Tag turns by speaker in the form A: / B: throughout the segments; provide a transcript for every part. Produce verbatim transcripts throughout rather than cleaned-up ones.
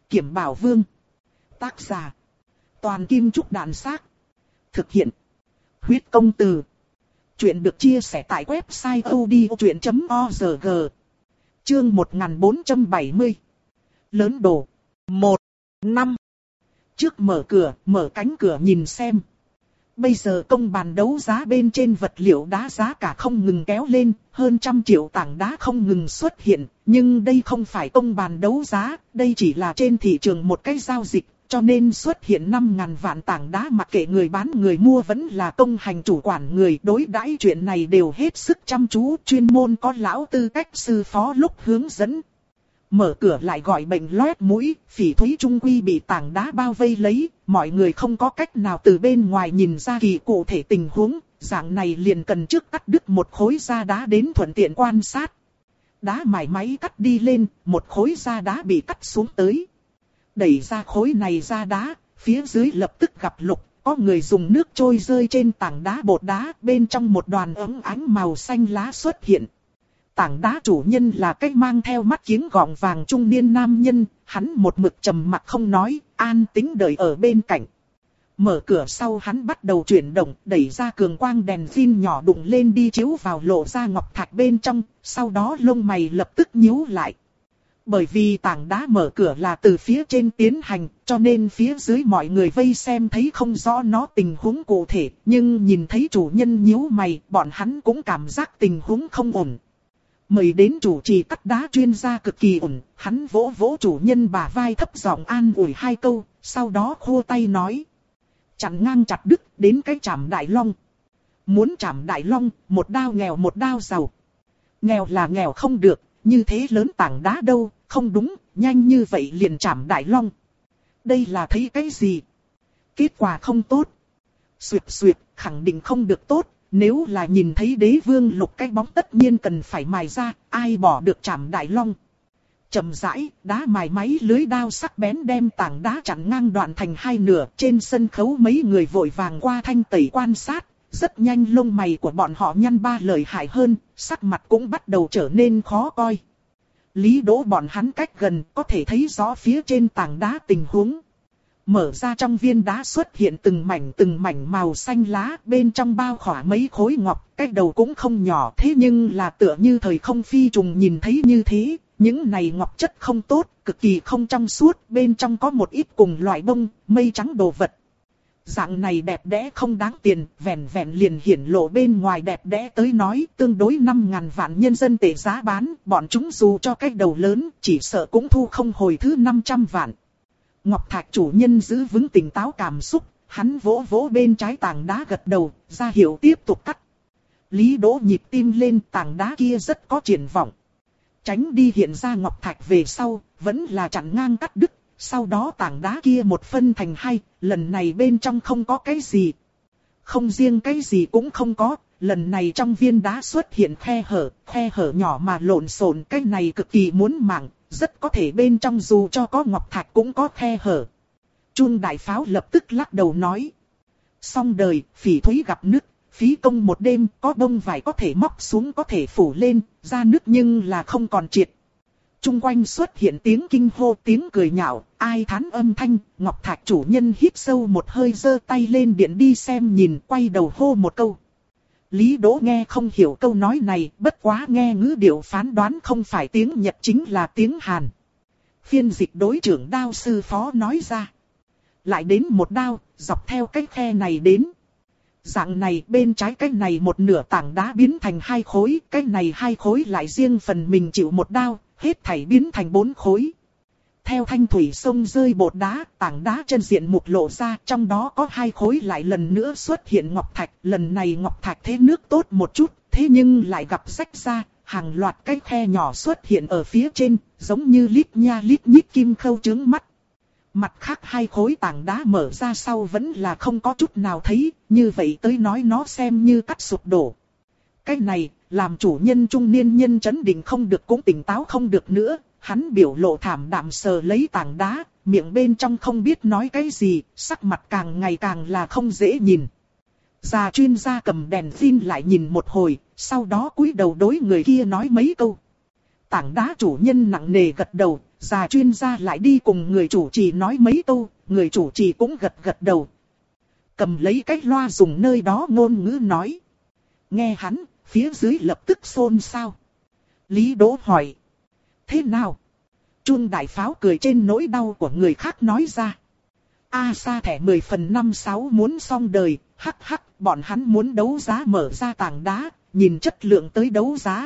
A: Kiểm Bảo Vương. Tác giả: Toàn Kim Trúc Đàn Xác. Thực hiện: Huyết Công Từ. Chuyện được chia sẻ tại website odchuyện chấm org. Chương một nghìn bốn trăm bảy mươi. Lớn đồ. một. năm. Trước mở cửa, mở cánh cửa nhìn xem. Bây giờ công bàn đấu giá bên trên vật liệu đá giá cả không ngừng kéo lên, hơn trăm triệu tảng đá không ngừng xuất hiện, nhưng đây không phải công bàn đấu giá, đây chỉ là trên thị trường một cái giao dịch, cho nên xuất hiện năm ngàn vạn tảng đá mặc kệ người bán người mua vẫn là công hành chủ quản người đối đãi chuyện này đều hết sức chăm chú, chuyên môn có lão tư cách sư phó lúc hướng dẫn. Mở cửa lại gọi bệnh loét mũi, Phỉ Thúy trung quy bị tảng đá bao vây lấy, mọi người không có cách nào từ bên ngoài nhìn ra kỳ cụ thể tình huống, dạng này liền cần trước cắt đứt một khối da đá đến thuận tiện quan sát. Đá mài máy cắt đi lên, một khối da đá bị cắt xuống tới. Đẩy ra khối này da đá, phía dưới lập tức gặp lục, có người dùng nước trôi rơi trên tảng đá bột đá, bên trong một đoàn óng ánh màu xanh lá xuất hiện. Tảng đá chủ nhân là cái mang theo mắt kiếng gọng vàng trung niên nam nhân, hắn một mực trầm mặc không nói, an tĩnh đợi ở bên cạnh. Mở cửa sau hắn bắt đầu chuyển động, đẩy ra cường quang đèn pin nhỏ đụng lên đi chiếu vào lộ ra ngọc thạch bên trong, sau đó lông mày lập tức nhíu lại. Bởi vì tảng đá mở cửa là từ phía trên tiến hành, cho nên phía dưới mọi người vây xem thấy không rõ nó tình huống cụ thể, nhưng nhìn thấy chủ nhân nhíu mày, bọn hắn cũng cảm giác tình huống không ổn. Mời đến chủ trì cắt đá chuyên gia cực kỳ ổn, hắn vỗ vỗ chủ nhân bả vai thấp giọng an ủi hai câu, sau đó khua tay nói. Chặn ngang chặt đứt, đến cái chảm đại long. Muốn chảm đại long, một đao nghèo một đao giàu. Nghèo là nghèo không được, như thế lớn tảng đá đâu, không đúng, nhanh như vậy liền chảm đại long. Đây là thấy cái gì? Kết quả không tốt. Xuyệt xuyệt, khẳng định không được tốt. Nếu là nhìn thấy đế vương lục cái bóng tất nhiên cần phải mài ra, ai bỏ được chảm đại long. Chậm rãi, đá mài máy lưới đao sắc bén đem tảng đá chặn ngang đoạn thành hai nửa. Trên sân khấu mấy người vội vàng qua thanh tẩy quan sát, rất nhanh lông mày của bọn họ nhăn ba lợi hại hơn, sắc mặt cũng bắt đầu trở nên khó coi. Lý Đỗ bọn hắn cách gần, có thể thấy rõ phía trên tảng đá tình huống. Mở ra trong viên đá xuất hiện từng mảnh từng mảnh màu xanh lá, bên trong bao khỏa mấy khối ngọc, cái đầu cũng không nhỏ, thế nhưng là tựa như thời không phi trùng nhìn thấy như thế, những này ngọc chất không tốt, cực kỳ không trong suốt, bên trong có một ít cùng loại bông, mây trắng đồ vật. Dạng này đẹp đẽ không đáng tiền, vẹn vẹn liền hiển lộ bên ngoài đẹp đẽ tới nói, tương đối năm ngàn vạn nhân dân tệ giá bán, bọn chúng dù cho cái đầu lớn, chỉ sợ cũng thu không hồi thứ năm trăm vạn. Ngọc thạch chủ nhân giữ vững tỉnh táo cảm xúc, hắn vỗ vỗ bên trái tảng đá gật đầu, ra hiệu tiếp tục cắt. Lý Đỗ nhịp tim lên, tảng đá kia rất có triển vọng. Tránh đi hiện ra ngọc thạch về sau, vẫn là chặn ngang cắt đứt, sau đó tảng đá kia một phân thành hai, lần này bên trong không có cái gì. Không riêng cái gì cũng không có, lần này trong viên đá xuất hiện khe hở, khe hở nhỏ mà lộn xộn, cái này cực kỳ muốn mạng. Rất có thể bên trong dù cho có ngọc thạch cũng có khe hở. Chun đại pháo lập tức lắc đầu nói. Xong đời, Phỉ Thúy gặp nước, phí công một đêm, có bông vải có thể móc xuống có thể phủ lên, ra nước nhưng là không còn triệt. Trung quanh xuất hiện tiếng kinh hô, tiếng cười nhạo, ai thán âm thanh, ngọc thạch chủ nhân hít sâu một hơi giơ tay lên điện đi xem nhìn, quay đầu hô một câu. Lý Đỗ nghe không hiểu câu nói này, bất quá nghe ngữ điệu phán đoán không phải tiếng Nhật chính là tiếng Hàn. Phiên dịch đối trưởng đao sư phó nói ra. Lại đến một đao, dọc theo cái khe này đến. Dạng này bên trái cái này một nửa tảng đá biến thành hai khối, cái này hai khối lại riêng phần mình chịu một đao, hết thảy biến thành bốn khối. Theo thanh thủy sông rơi bột đá, tảng đá chân diện mục lộ ra, trong đó có hai khối lại lần nữa xuất hiện ngọc thạch, lần này ngọc thạch thế nước tốt một chút, thế nhưng lại gặp rách ra, hàng loạt cái khe nhỏ xuất hiện ở phía trên, giống như lít nha lít nhít kim khâu trướng mắt. Mặt khác hai khối tảng đá mở ra sau vẫn là không có chút nào thấy, như vậy tới nói nó xem như cắt sụp đổ. Cái này, làm chủ nhân trung niên nhân chấn định không được cũng tỉnh táo không được nữa. Hắn biểu lộ thảm đạm sờ lấy tảng đá, miệng bên trong không biết nói cái gì, sắc mặt càng ngày càng là không dễ nhìn. Già chuyên gia cầm đèn pin lại nhìn một hồi, sau đó cúi đầu đối người kia nói mấy câu. Tảng đá chủ nhân nặng nề gật đầu, già chuyên gia lại đi cùng người chủ trì nói mấy câu, người chủ trì cũng gật gật đầu. Cầm lấy cái loa dùng nơi đó ngôn ngữ nói. Nghe hắn, phía dưới lập tức xôn xao. Lý Đỗ hỏi. Thế nào? Chun đại pháo cười trên nỗi đau của người khác nói ra. A sa thẻ mười phần năm sáu muốn xong đời, hắc hắc, bọn hắn muốn đấu giá mở ra tảng đá, nhìn chất lượng tới đấu giá.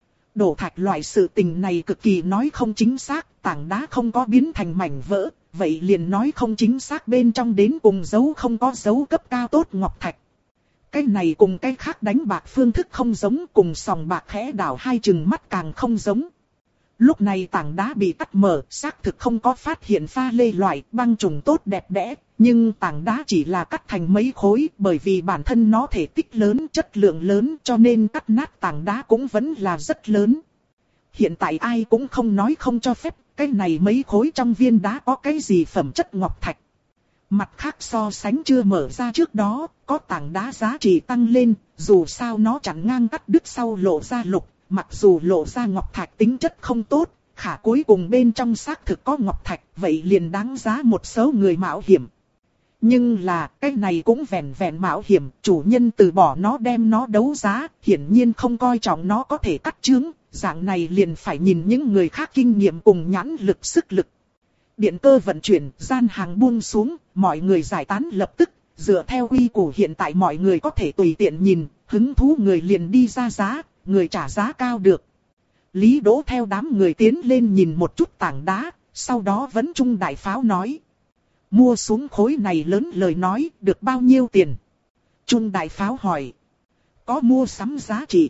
A: Đổ thạch loại sự tình này cực kỳ nói không chính xác, tảng đá không có biến thành mảnh vỡ, vậy liền nói không chính xác bên trong đến cùng dấu không có dấu cấp cao tốt ngọc thạch. Cái này cùng cái khác đánh bạc phương thức không giống, cùng sòng bạc khẽ đảo hai chừng mắt càng không giống. Lúc này tảng đá bị cắt mở, xác thực không có phát hiện pha lê loại băng trùng tốt đẹp đẽ, nhưng tảng đá chỉ là cắt thành mấy khối, bởi vì bản thân nó thể tích lớn, chất lượng lớn, cho nên cắt nát tảng đá cũng vẫn là rất lớn. Hiện tại ai cũng không nói không cho phép, cái này mấy khối trong viên đá có cái gì phẩm chất ngọc thạch. Mặt khác so sánh chưa mở ra trước đó, có tảng đá giá trị tăng lên, dù sao nó chặn ngang cắt đứt sau lộ ra lục. Mặc dù lộ ra ngọc thạch tính chất không tốt, khả cuối cùng bên trong xác thực có ngọc thạch, vậy liền đáng giá một số người mạo hiểm. Nhưng là, cái này cũng vẹn vẹn mạo hiểm, chủ nhân từ bỏ nó đem nó đấu giá, hiển nhiên không coi trọng nó có thể cắt chướng, dạng này liền phải nhìn những người khác kinh nghiệm cùng nhãn lực sức lực. Điện cơ vận chuyển, gian hàng buông xuống, mọi người giải tán lập tức, dựa theo quy củ hiện tại mọi người có thể tùy tiện nhìn, hứng thú người liền đi ra giá. Người trả giá cao được. Lý Đỗ theo đám người tiến lên nhìn một chút tảng đá, sau đó vẫn Trung đại pháo nói. Mua xuống khối này lớn lời nói, được bao nhiêu tiền? Trung đại pháo hỏi. Có mua sắm giá trị?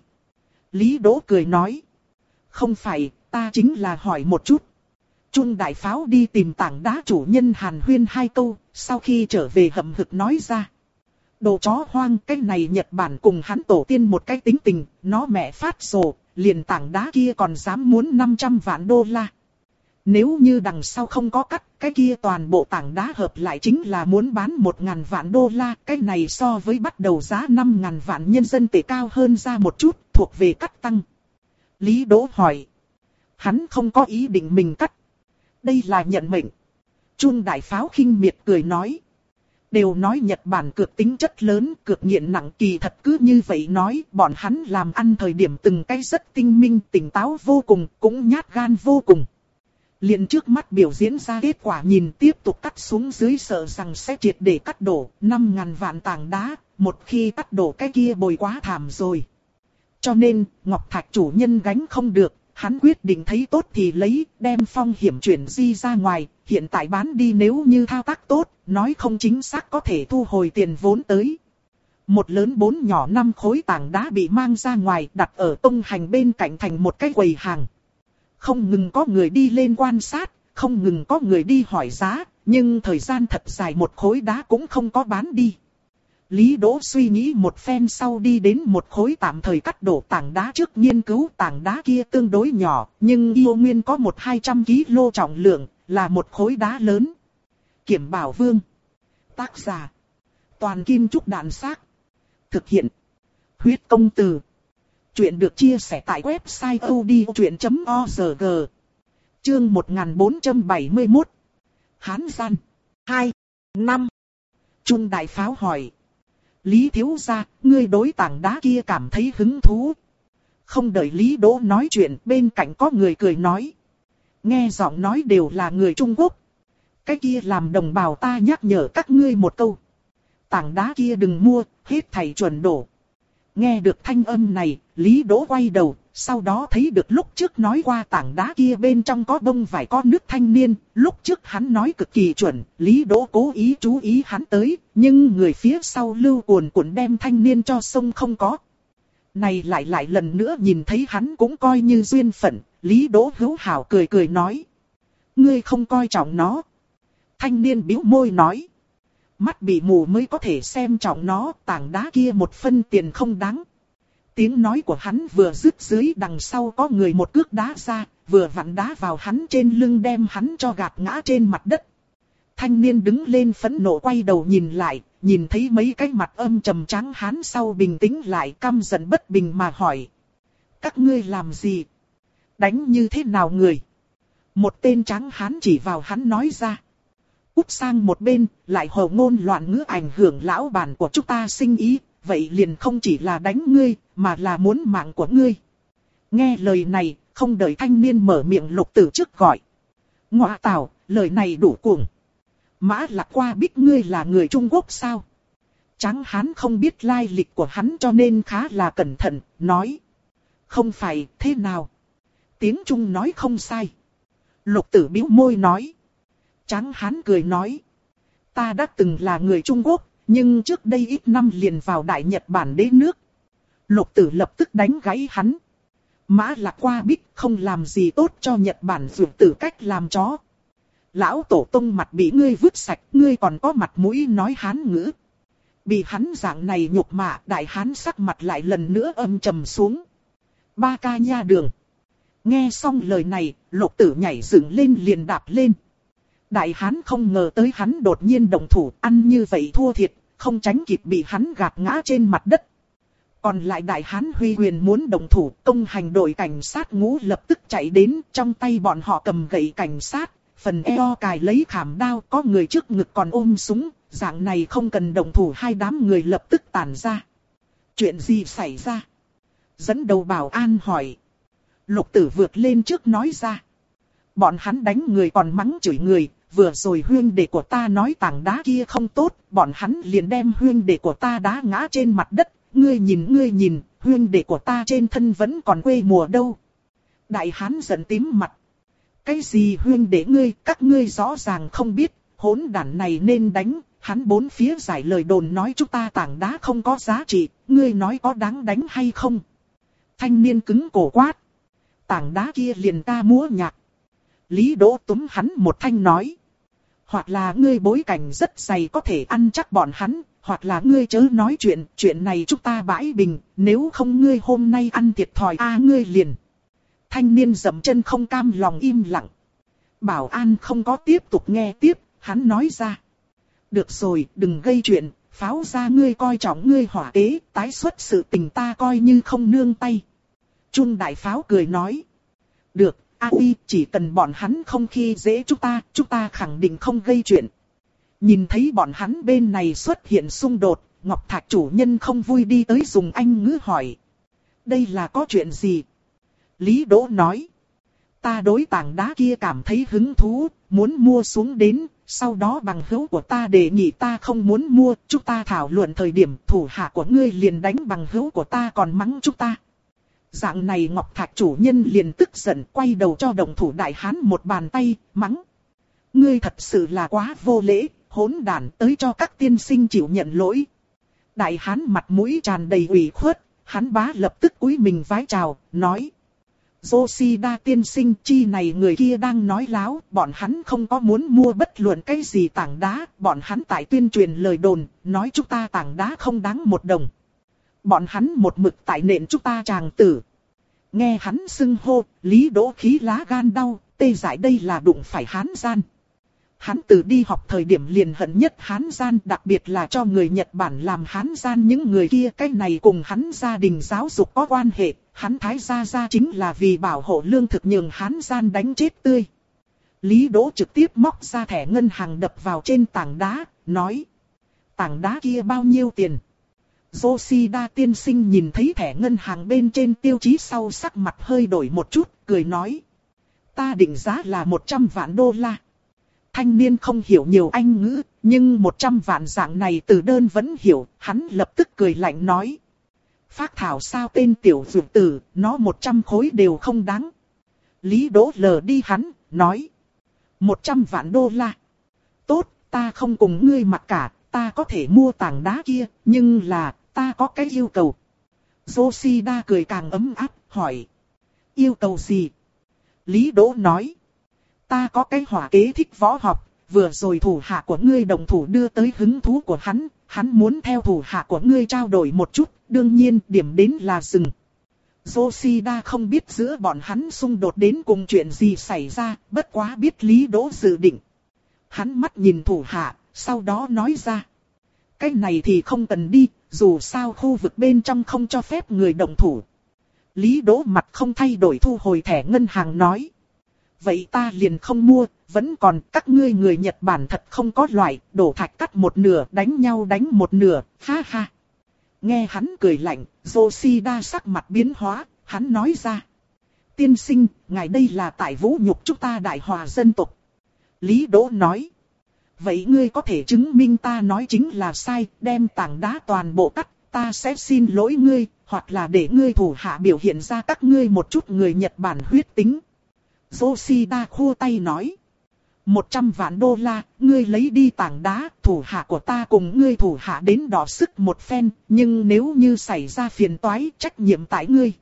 A: Lý Đỗ cười nói. Không phải, ta chính là hỏi một chút. Trung đại pháo đi tìm tảng đá chủ nhân hàn huyên hai câu, sau khi trở về hậm hực nói ra. Đồ chó hoang, cái này Nhật Bản cùng hắn tổ tiên một cái tính tình, nó mẹ phát rồ, liền tảng đá kia còn dám muốn năm trăm vạn đô la. Nếu như đằng sau không có cắt, cái kia toàn bộ tảng đá hợp lại chính là muốn bán một ngàn vạn đô la, cái này so với bắt đầu giá năm ngàn vạn nhân dân tệ cao hơn ra một chút, thuộc về cắt tăng. Lý Đỗ hỏi. Hắn không có ý định mình cắt. Đây là nhận mệnh. Chun đại pháo khinh miệt cười nói. Đều nói Nhật Bản cược tính chất lớn, cược nghiện nặng, kỳ thật cứ như vậy nói, bọn hắn làm ăn thời điểm từng cái rất tinh minh, tỉnh táo vô cùng, cũng nhát gan vô cùng. Liền trước mắt biểu diễn ra kết quả nhìn tiếp tục cắt xuống dưới sợ rằng sẽ triệt để cắt đổ, năm ngàn vạn tảng đá, một khi cắt đổ cái kia bồi quá thảm rồi. Cho nên, Ngọc Thạch chủ nhân gánh không được, hắn quyết định thấy tốt thì lấy, đem phong hiểm chuyển di ra ngoài, hiện tại bán đi nếu như thao tác tốt, nói không chính xác có thể thu hồi tiền vốn tới. Một lớn bốn nhỏ năm khối tảng đá bị mang ra ngoài đặt ở tông hành bên cạnh thành một cái quầy hàng. Không ngừng có người đi lên quan sát, không ngừng có người đi hỏi giá, nhưng thời gian thật dài một khối đá cũng không có bán đi. Lý Đỗ suy nghĩ một phen sau đi đến một khối tạm thời cắt đổ tảng đá trước nghiên cứu tảng đá kia tương đối nhỏ, nhưng yêu nguyên có một hai trăm ki lô gam trọng lượng, là một khối đá lớn. Kiểm Bảo Vương. Tác giả. Toàn Kim Trúc Đạn Xác. Thực hiện. Huyết Công Từ. Chuyện được chia sẻ tại website o d o chuyện chấm org. Chương một nghìn bốn trăm bảy mươi mốt. Hán gian. hai. năm. Trung đại pháo hỏi. Lý thiếu gia, ngươi đối tảng đá kia cảm thấy hứng thú. Không đợi Lý Đỗ nói chuyện, bên cạnh có người cười nói. Nghe giọng nói đều là người Trung Quốc. Cái kia làm đồng bào ta nhắc nhở các ngươi một câu. Tảng đá kia đừng mua, hết thảy chuẩn đổ. Nghe được thanh âm này, Lý Đỗ quay đầu, sau đó thấy được lúc trước nói qua tảng đá kia bên trong có bông vải có nước thanh niên. Lúc trước hắn nói cực kỳ chuẩn, Lý Đỗ cố ý chú ý hắn tới, nhưng người phía sau lưu cuồn cuộn đem thanh niên cho sông không có. Này lại lại lần nữa nhìn thấy hắn cũng coi như duyên phận, Lý Đỗ hữu hảo cười cười nói. Ngươi không coi trọng nó. Thanh niên bĩu môi nói. Mắt bị mù mới có thể xem trọng nó, tảng đá kia một phân tiền không đáng. Tiếng nói của hắn vừa dứt dưới đằng sau có người một cước đá ra, vừa vặn đá vào hắn trên lưng đem hắn cho gạt ngã trên mặt đất. Thanh niên đứng lên phẫn nộ quay đầu nhìn lại, nhìn thấy mấy cái mặt âm trầm trắng hắn sau bình tĩnh lại căm giận bất bình mà hỏi. Các ngươi làm gì? Đánh như thế nào người? Một tên tráng hán chỉ vào hắn nói ra. Cút sang một bên, lại hồ ngôn loạn ngữ ảnh hưởng lão bản của chúng ta sinh ý, vậy liền không chỉ là đánh ngươi, mà là muốn mạng của ngươi. Nghe lời này, không đợi thanh niên mở miệng Lục Tử trước gọi. Ngọa tào, lời này đủ cuồng. Mã Lạc Qua biết ngươi là người Trung Quốc sao? Tráng hán không biết lai lịch của hắn cho nên khá là cẩn thận, nói. Không phải, thế nào? Tiếng Trung nói không sai. Lục Tử bĩu môi nói. Tráng hán cười nói. Ta đã từng là người Trung Quốc, nhưng trước đây ít năm liền vào Đại Nhật Bản đế nước. Lục Tử lập tức đánh gãy hắn. Mã Lạc Qua biết không làm gì tốt cho Nhật Bản vượt tử cách làm chó. Lão tổ tông mặt bị ngươi vứt sạch, ngươi còn có mặt mũi nói Hán ngữ. Bị hắn dạng này nhục mạ, đại hán sắc mặt lại lần nữa âm trầm xuống. Ba ca nha đường. Nghe xong lời này, Lục Tử nhảy dựng lên liền đạp lên. Đại hán không ngờ tới hắn đột nhiên động thủ, ăn như vậy thua thiệt, không tránh kịp bị hắn gạt ngã trên mặt đất. Còn lại đại hán huy quyền muốn động thủ, công hành đội cảnh sát ngũ lập tức chạy đến, trong tay bọn họ cầm gậy cảnh sát, phần eo cài lấy khảm đao, có người trước ngực còn ôm súng, dạng này không cần động thủ, hai đám người lập tức tản ra. Chuyện gì xảy ra? Dẫn đầu bảo an hỏi. Lục Tử vượt lên trước nói ra. Bọn hắn đánh người còn mắng chửi người, vừa rồi huynh đệ của ta nói tảng đá kia không tốt, bọn hắn liền đem huynh đệ của ta đá ngã trên mặt đất. Ngươi nhìn ngươi nhìn, huynh đệ của ta trên thân vẫn còn quê mùa đâu. Đại hán giận tím mặt. Cái gì huynh đệ ngươi, các ngươi rõ ràng không biết, hỗn đản này nên đánh. Hắn bốn phía giải lời đồn nói chúng ta tảng đá không có giá trị, ngươi nói có đáng đánh hay không? Thanh niên cứng cổ quát. Tảng đá kia liền ta múa nhạc. Lý Đỗ túm hắn một thanh nói. Hoặc là ngươi bối cảnh rất dày có thể ăn chắc bọn hắn, hoặc là ngươi chớ nói chuyện, chuyện này chúng ta bãi bình, nếu không ngươi hôm nay ăn thiệt thòi a à, ngươi liền. Thanh niên dậm chân không cam lòng im lặng. Bảo an không có tiếp tục nghe tiếp, hắn nói ra. Được rồi, đừng gây chuyện, pháo ra ngươi coi trọng ngươi hỏa kế, tái xuất sự tình ta coi như không nương tay. Trung đại pháo cười nói. Được, A Uy, chỉ cần bọn hắn không khi dễ chúng ta, chúng ta khẳng định không gây chuyện. Nhìn thấy bọn hắn bên này xuất hiện xung đột, Ngọc Thạch chủ nhân không vui đi tới dùng Anh ngữ hỏi. Đây là có chuyện gì? Lý Đỗ nói. Ta đối tảng đá kia cảm thấy hứng thú, muốn mua xuống đến, sau đó bằng hữu của ta đề nghị ta không muốn mua, chúng ta thảo luận thời điểm thủ hạ của ngươi liền đánh bằng hữu của ta còn mắng chúng ta. Dạng này Ngọc Thạch chủ nhân liền tức giận quay đầu cho đồng thủ đại hán một bàn tay, mắng. Ngươi thật sự là quá vô lễ, hỗn đản, tới cho các tiên sinh chịu nhận lỗi. Đại hán mặt mũi tràn đầy ủy khuất, hắn bá lập tức cúi mình vái chào, nói. Yoshida tiên sinh chi này người kia đang nói láo, bọn hắn không có muốn mua bất luận cái gì tảng đá, bọn hắn tại tuyên truyền lời đồn, nói chúng ta tảng đá không đáng một đồng. Bọn hắn một mực tại nện chúng ta tràng tử. Nghe hắn xưng hô, Lý Đỗ khí lá gan đau, tê dại đây là đụng phải Hán gian. Hắn từ đi học thời điểm liền hận nhất Hán gian, đặc biệt là cho người Nhật Bản làm Hán gian những người kia, cái này cùng hắn gia đình giáo dục có quan hệ, hắn thái gia gia chính là vì bảo hộ lương thực nhường Hán gian đánh chết tươi. Lý Đỗ trực tiếp móc ra thẻ ngân hàng đập vào trên tảng đá, nói. Tảng đá kia bao nhiêu tiền? Yoshida tiên sinh nhìn thấy thẻ ngân hàng bên trên tiêu chí sau sắc mặt hơi đổi một chút, cười nói. Ta định giá là một trăm vạn đô la. Thanh niên không hiểu nhiều Anh ngữ, nhưng một trăm vạn dạng này từ đơn vẫn hiểu, hắn lập tức cười lạnh nói. Phác thảo sao tên tiểu dược tử, nó một trăm khối đều không đáng. Lý Đỗ lờ đi hắn, nói. một trăm vạn đô la. Tốt, ta không cùng ngươi mặc cả, ta có thể mua tảng đá kia, nhưng là, ta có cái yêu cầu. Yoshida cười càng ấm áp, hỏi. Yêu cầu gì? Lý Đỗ nói. Ta có cái hỏa kế thích võ học, vừa rồi thủ hạ của ngươi đồng thủ đưa tới hứng thú của hắn, hắn muốn theo thủ hạ của ngươi trao đổi một chút, đương nhiên điểm đến là dừng. Yoshida không biết giữa bọn hắn xung đột đến cùng chuyện gì xảy ra, bất quá biết Lý Đỗ dự định. Hắn mắt nhìn thủ hạ, sau đó nói ra. Cái này thì không cần đi, dù sao khu vực bên trong không cho phép người đồng thủ. Lý Đỗ mặt không thay đổi thu hồi thẻ ngân hàng nói. vậy ta liền không mua, vẫn còn các ngươi người Nhật Bản thật không có loại, đổ thạch cắt một nửa, đánh nhau đánh một nửa, ha ha. Nghe hắn cười lạnh, Yoshida sắc mặt biến hóa, hắn nói ra. Tiên sinh, ngài đây là tại vũ nhục chúng ta Đại Hòa dân tộc. Lý Đỗ nói. Vậy ngươi có thể chứng minh ta nói chính là sai, đem tảng đá toàn bộ cắt, ta sẽ xin lỗi ngươi, hoặc là để ngươi thủ hạ biểu hiện ra các ngươi một chút người Nhật Bản huyết tính. Yoshida khua tay nói. Một trăm vạn đô la, ngươi lấy đi tảng đá, thủ hạ của ta cùng ngươi thủ hạ đến đọ sức một phen, nhưng nếu như xảy ra phiền toái, trách nhiệm tại ngươi.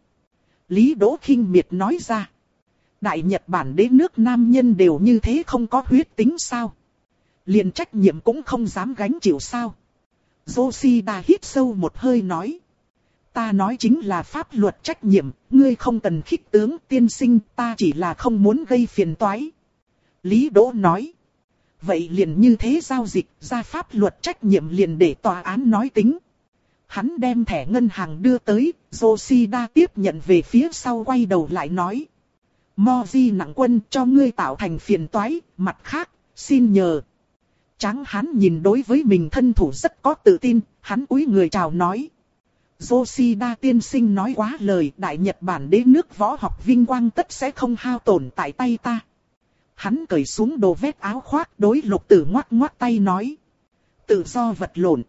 A: Lý Đỗ khinh miệt nói ra. Đại Nhật Bản đế nước nam nhân đều như thế không có huyết tính sao? Liền trách nhiệm cũng không dám gánh chịu sao? Yoshida hít sâu một hơi nói. Ta nói chính là pháp luật trách nhiệm, ngươi không cần khích tướng tiên sinh, ta chỉ là không muốn gây phiền toái. Lý Đỗ nói. Vậy liền như thế giao dịch, ra pháp luật trách nhiệm liền để tòa án nói tính. Hắn đem thẻ ngân hàng đưa tới, Yoshida tiếp nhận về phía sau quay đầu lại nói. Moji nặng quân cho ngươi tạo thành phiền toái, mặt khác, xin nhờ. Tráng hắn nhìn đối với mình thân thủ rất có tự tin, hắn cúi người chào nói. Yoshida tiên sinh nói quá lời, Đại Nhật Bản đế nước võ học vinh quang tất sẽ không hao tổn tại tay ta. Hắn cởi xuống đồ vét áo khoác đối Lục Tử ngoắc ngoắc tay nói. Tự do vật lộn.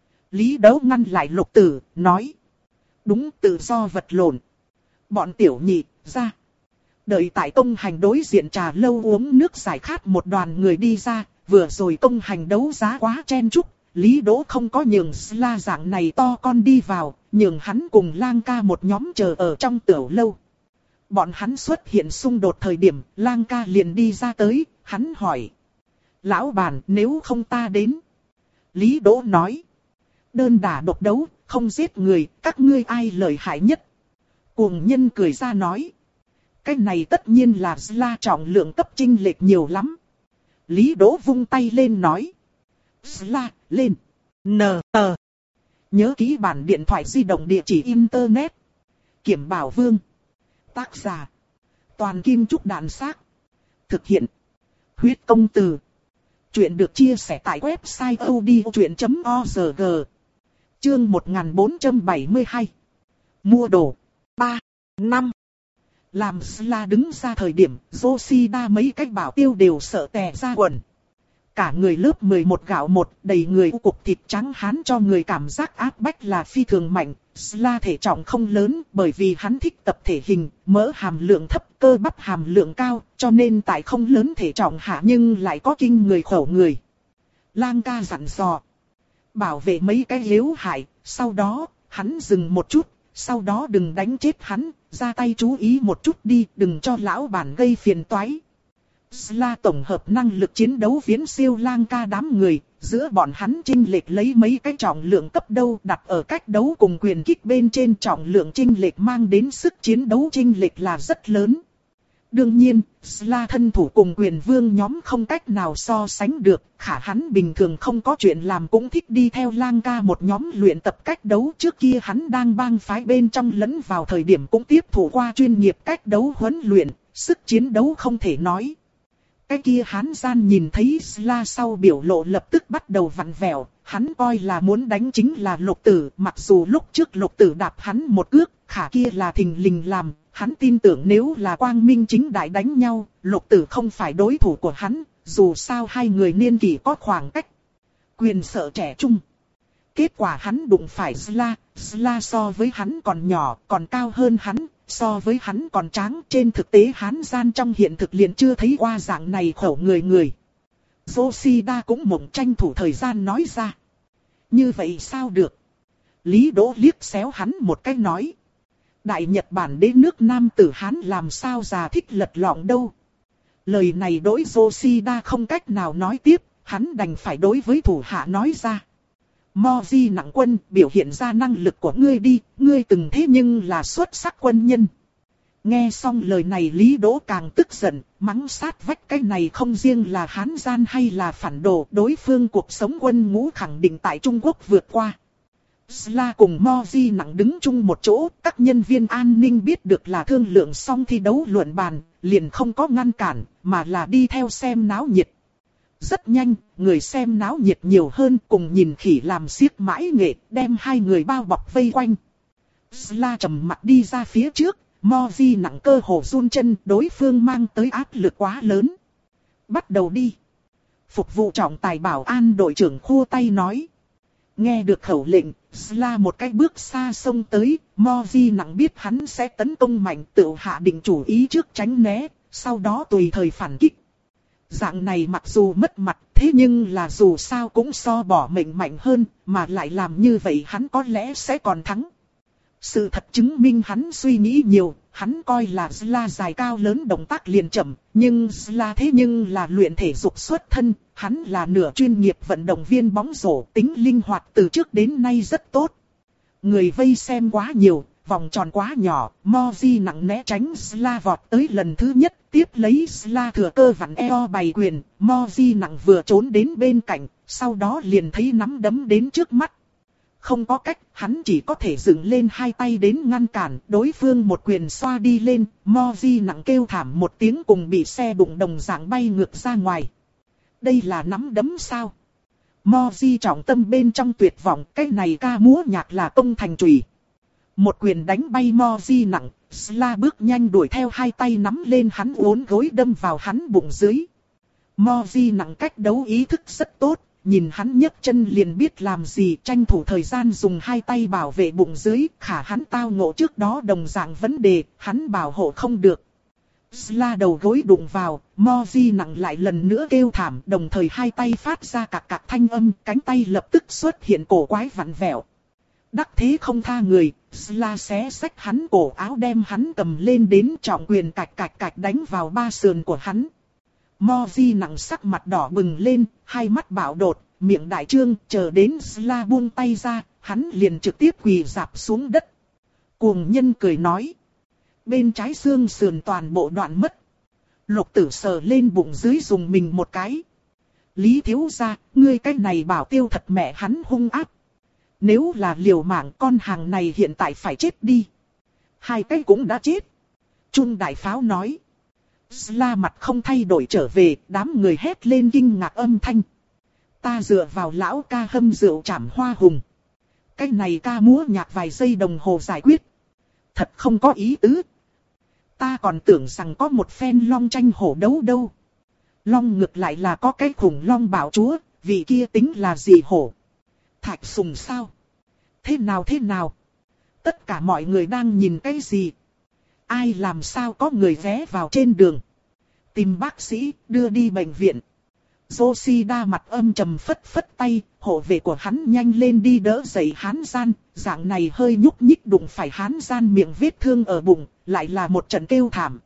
A: Lý Đấu ngăn lại Lục Tử, nói. Đúng tự do vật lộn. Bọn tiểu nhị, ra. Đợi tại công hành đối diện trà lâu uống nước giải khát một đoàn người đi ra, vừa rồi công hành đấu giá quá chen chúc. Lý Đỗ không có nhường Sla dạng này to con đi vào, nhường hắn cùng Lang Ca một nhóm chờ ở trong tiểu lâu. Bọn hắn xuất hiện xung đột thời điểm, Lang Ca liền đi ra tới, hắn hỏi. Lão bản nếu không ta đến. Lý Đỗ nói. Đơn đả độc đấu, không giết người, các ngươi ai lợi hại nhất. Cuồng nhân cười ra nói. Cái này tất nhiên là Sla trọng lượng cấp chênh lệch nhiều lắm. Lý Đỗ vung tay lên nói. Sla, lên. N, tờ. Nhớ ký bản điện thoại di động địa chỉ internet. Kiểm Bảo Vương. Tác giả. Toàn Kim Trúc Đàn Xác. Thực hiện. Huyết Công Từ. Chuyện được chia sẻ tại website odchuyện chấm org. Chương một nghìn bốn trăm bảy mươi hai. Mua đồ. ba. năm. Làm Sla đứng ra thời điểm, Yoshida mấy cách bảo tiêu đều sợ tè ra quần. Cả người lớp mười một gạo một, đầy người u cục thịt trắng hán cho người cảm giác áp bách là phi thường mạnh. Sla thể trọng không lớn bởi vì hắn thích tập thể hình, mỡ hàm lượng thấp, cơ bắp hàm lượng cao, cho nên tại không lớn thể trọng hạ nhưng lại có kinh người khẩu người. Lang Ca dặn dò. Bảo vệ mấy cái yếu hại, sau đó, hắn dừng một chút, sau đó đừng đánh chết hắn, ra tay chú ý một chút đi, đừng cho lão bản gây phiền toái. Sla tổng hợp năng lực chiến đấu viễn siêu Lang Ca đám người, giữa bọn hắn chênh lệch lấy mấy cái trọng lượng cấp đâu đặt ở cách đấu cùng quyền kích bên trên trọng lượng chênh lệch mang đến sức chiến đấu chênh lệch là rất lớn. Đương nhiên, Sla thân thủ cùng quyền vương nhóm không cách nào so sánh được, khả hắn bình thường không có chuyện làm cũng thích đi theo Lang Ca một nhóm luyện tập cách đấu. Trước kia hắn đang bang phái bên trong lẫn vào thời điểm cũng tiếp thủ qua chuyên nghiệp cách đấu huấn luyện, sức chiến đấu không thể nói. Cái kia Hán gian nhìn thấy Sla sau biểu lộ lập tức bắt đầu vặn vẹo, hắn coi là muốn đánh chính là Lục Tử, mặc dù lúc trước Lục Tử đạp hắn một cước, khả kia là thình lình làm, hắn tin tưởng nếu là quang minh chính đại đánh nhau, Lục Tử không phải đối thủ của hắn, dù sao hai người niên kỷ có khoảng cách. Quyền sợ trẻ trung. Kết quả hắn đụng phải Sla, Sla so với hắn còn nhỏ, còn cao hơn hắn. So với hắn còn tráng, trên thực tế Hán gian trong hiện thực liền chưa thấy qua dạng này khẩu người người. Yoshida cũng mộng tranh thủ thời gian nói ra. Như vậy sao được? Lý Đỗ liếc xéo hắn một cái nói. Đại Nhật Bản đế nước nam tử Hán làm sao già thích lật lọng đâu. Lời này đối Yoshida không cách nào nói tiếp, hắn đành phải đối với thủ hạ nói ra. Moji nặng quân, biểu hiện ra năng lực của ngươi đi, ngươi từng thế nhưng là xuất sắc quân nhân. Nghe xong lời này Lý Đỗ càng tức giận, mắng sát vách cái này không riêng là Hán gian hay là phản đồ, đối phương cuộc sống quân ngũ khẳng định tại Trung Quốc vượt qua. Sla cùng Moji nặng đứng chung một chỗ, các nhân viên an ninh biết được là thương lượng xong thi đấu luận bàn, liền không có ngăn cản, mà là đi theo xem náo nhiệt. Rất nhanh, người xem náo nhiệt nhiều hơn, cùng nhìn khỉ làm xiếc mãi nghệ, đem hai người bao bọc vây quanh. Sla trầm mặt đi ra phía trước, Moji nặng cơ hồ run chân, đối phương mang tới áp lực quá lớn. Bắt đầu đi. Phục vụ trọng tài bảo an đội trưởng khua tay nói. Nghe được khẩu lệnh, Sla một cái bước xa xông tới, Moji nặng biết hắn sẽ tấn công mạnh, tự hạ định chủ ý trước tránh né, sau đó tùy thời phản kích. Dạng này mặc dù mất mặt, thế nhưng là dù sao cũng so bỏ mệnh mạnh hơn, mà lại làm như vậy hắn có lẽ sẽ còn thắng. Sự thật chứng minh hắn suy nghĩ nhiều, hắn coi là Sla dài cao lớn động tác liền chậm, nhưng Sla thế nhưng là luyện thể dục xuất thân, hắn là nửa chuyên nghiệp vận động viên bóng rổ, tính linh hoạt từ trước đến nay rất tốt. Người vây xem quá nhiều, vòng tròn quá nhỏ, Moji nặng né tránh Sla vọt tới lần thứ nhất, tiếp lấy Sla thừa cơ vặn eo bày quyền, Moji nặng vừa trốn đến bên cạnh, sau đó liền thấy nắm đấm đến trước mắt. Không có cách, hắn chỉ có thể dựng lên hai tay đến ngăn cản, đối phương một quyền xoa đi lên, Moji nặng kêu thảm một tiếng cùng bị xe bụng đồng dạng bay ngược ra ngoài. Đây là nắm đấm sao? Moji trọng tâm bên trong tuyệt vọng, cái này ca múa nhạc là công thành chùy. Một quyền đánh bay Moji nặng, Sla bước nhanh đuổi theo hai tay nắm lên hắn uốn gối đâm vào hắn bụng dưới. Moji nặng cách đấu ý thức rất tốt. Nhìn hắn nhấc chân liền biết làm gì, tranh thủ thời gian dùng hai tay bảo vệ bụng dưới, khả hắn tao ngộ trước đó đồng dạng vấn đề, hắn bảo hộ không được. Sla đầu gối đụng vào, Moji nặng lại lần nữa kêu thảm, đồng thời hai tay phát ra cạc cạc thanh âm, cánh tay lập tức xuất hiện cổ quái vặn vẹo. Đắc thế không tha người, Sla xé xách hắn cổ áo đem hắn cầm lên đến trọng quyền cạch cạch cạch đánh vào ba sườn của hắn. Moji nặng sắc mặt đỏ bừng lên, hai mắt bạo đột, miệng đại trương, chờ đến Sla buông tay ra, hắn liền trực tiếp quỳ rạp xuống đất. Cuồng nhân cười nói. Bên trái xương sườn toàn bộ đoạn mất. Lục tử sờ lên bụng dưới dùng mình một cái. Lý thiếu gia, ngươi cái này bảo tiêu thật mẹ hắn hung ác. Nếu là liều mạng con hàng này hiện tại phải chết đi. Hai cái cũng đã chết. Trung đại pháo nói. Sla mặt không thay đổi trở về, đám người hét lên kinh ngạc âm thanh. Ta dựa vào lão ca hâm rượu chảm hoa hùng. Cái này ca múa nhạc vài giây đồng hồ giải quyết. Thật không có ý tứ. Ta còn tưởng rằng có một phen long tranh hổ đấu đâu. Long ngược lại là có cái khủng long bảo chúa, vị kia tính là gì hổ? Thạch Sùng sao? Thế nào thế nào? Tất cả mọi người đang nhìn cái gì? Ai làm sao có người ghé vào trên đường? Tìm bác sĩ, đưa đi bệnh viện. Yoshida mặt âm trầm phất phất tay, hộ vệ của hắn nhanh lên đi đỡ dậy Hán Gian, dạng này hơi nhúc nhích đụng phải Hán Gian miệng vết thương ở bụng, lại là một trận kêu thảm.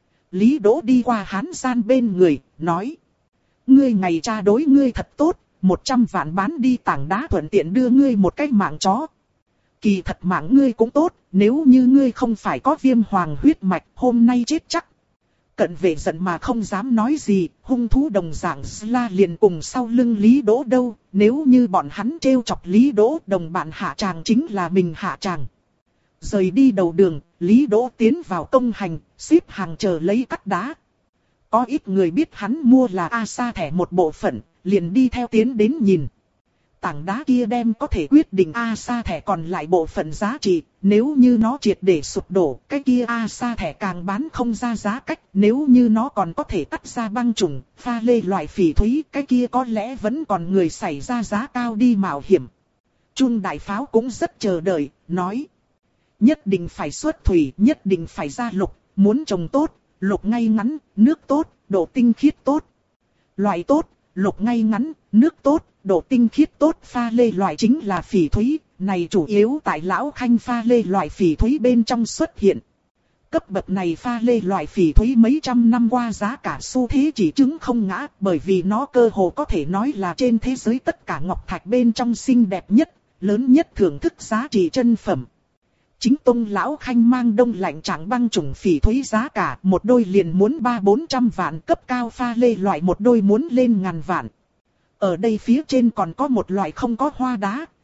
A: Lý Đỗ đi qua Hán Gian bên người, nói. Ngươi ngày cha đối ngươi thật tốt, một trăm vạn bán đi tảng đá thuận tiện đưa ngươi một cái mạng chó. Kỳ thật mạng ngươi cũng tốt, nếu như ngươi không phải có viêm hoàng huyết mạch, hôm nay chết chắc. Cận vệ giận mà không dám nói gì, hung thú đồng dạng Sla liền cùng sau lưng Lý Đỗ đâu, nếu như bọn hắn trêu chọc Lý Đỗ, đồng bạn hạ tràng chính là mình hạ tràng. Rời đi đầu đường, Lý Đỗ tiến vào công hành, xếp hàng chờ lấy cắt đá. Có ít người biết hắn mua là a ét a thẻ một bộ phận, liền đi theo tiến đến nhìn. Tảng đá kia đem có thể quyết định a ét a thẻ còn lại bộ phận giá trị, nếu như nó triệt để sụp đổ, cái kia a ét a thẻ càng bán không ra giá cách, nếu như nó còn có thể tách ra băng trùng, pha lê loại phỉ thúy, cái kia có lẽ vẫn còn người xảy ra giá cao đi mạo hiểm. Trung đại pháo cũng rất chờ đợi, nói. Nhất định phải xuất thủy, nhất định phải ra lục, muốn trồng tốt, lục ngay ngắn, nước tốt, độ tinh khiết tốt. Loại tốt, lục ngay ngắn, nước tốt, độ tinh khiết tốt, pha lê loại chính là phỉ thúy, này chủ yếu tại lão khanh pha lê loại phỉ thúy bên trong xuất hiện. Cấp bậc này pha lê loại phỉ thúy mấy trăm năm qua giá cả xu thế chỉ chứng không ngã, bởi vì nó cơ hồ có thể nói là trên thế giới tất cả ngọc thạch bên trong xinh đẹp nhất, lớn nhất thưởng thức giá trị chân phẩm. Chính tông lão khanh mang đông lạnh trạng băng trùng phỉ thúy giá cả một đôi liền muốn ba bốn trăm vạn, cấp cao pha lê loại một đôi muốn lên ngàn vạn. Ở đây phía trên còn có một loại không có hoa đá,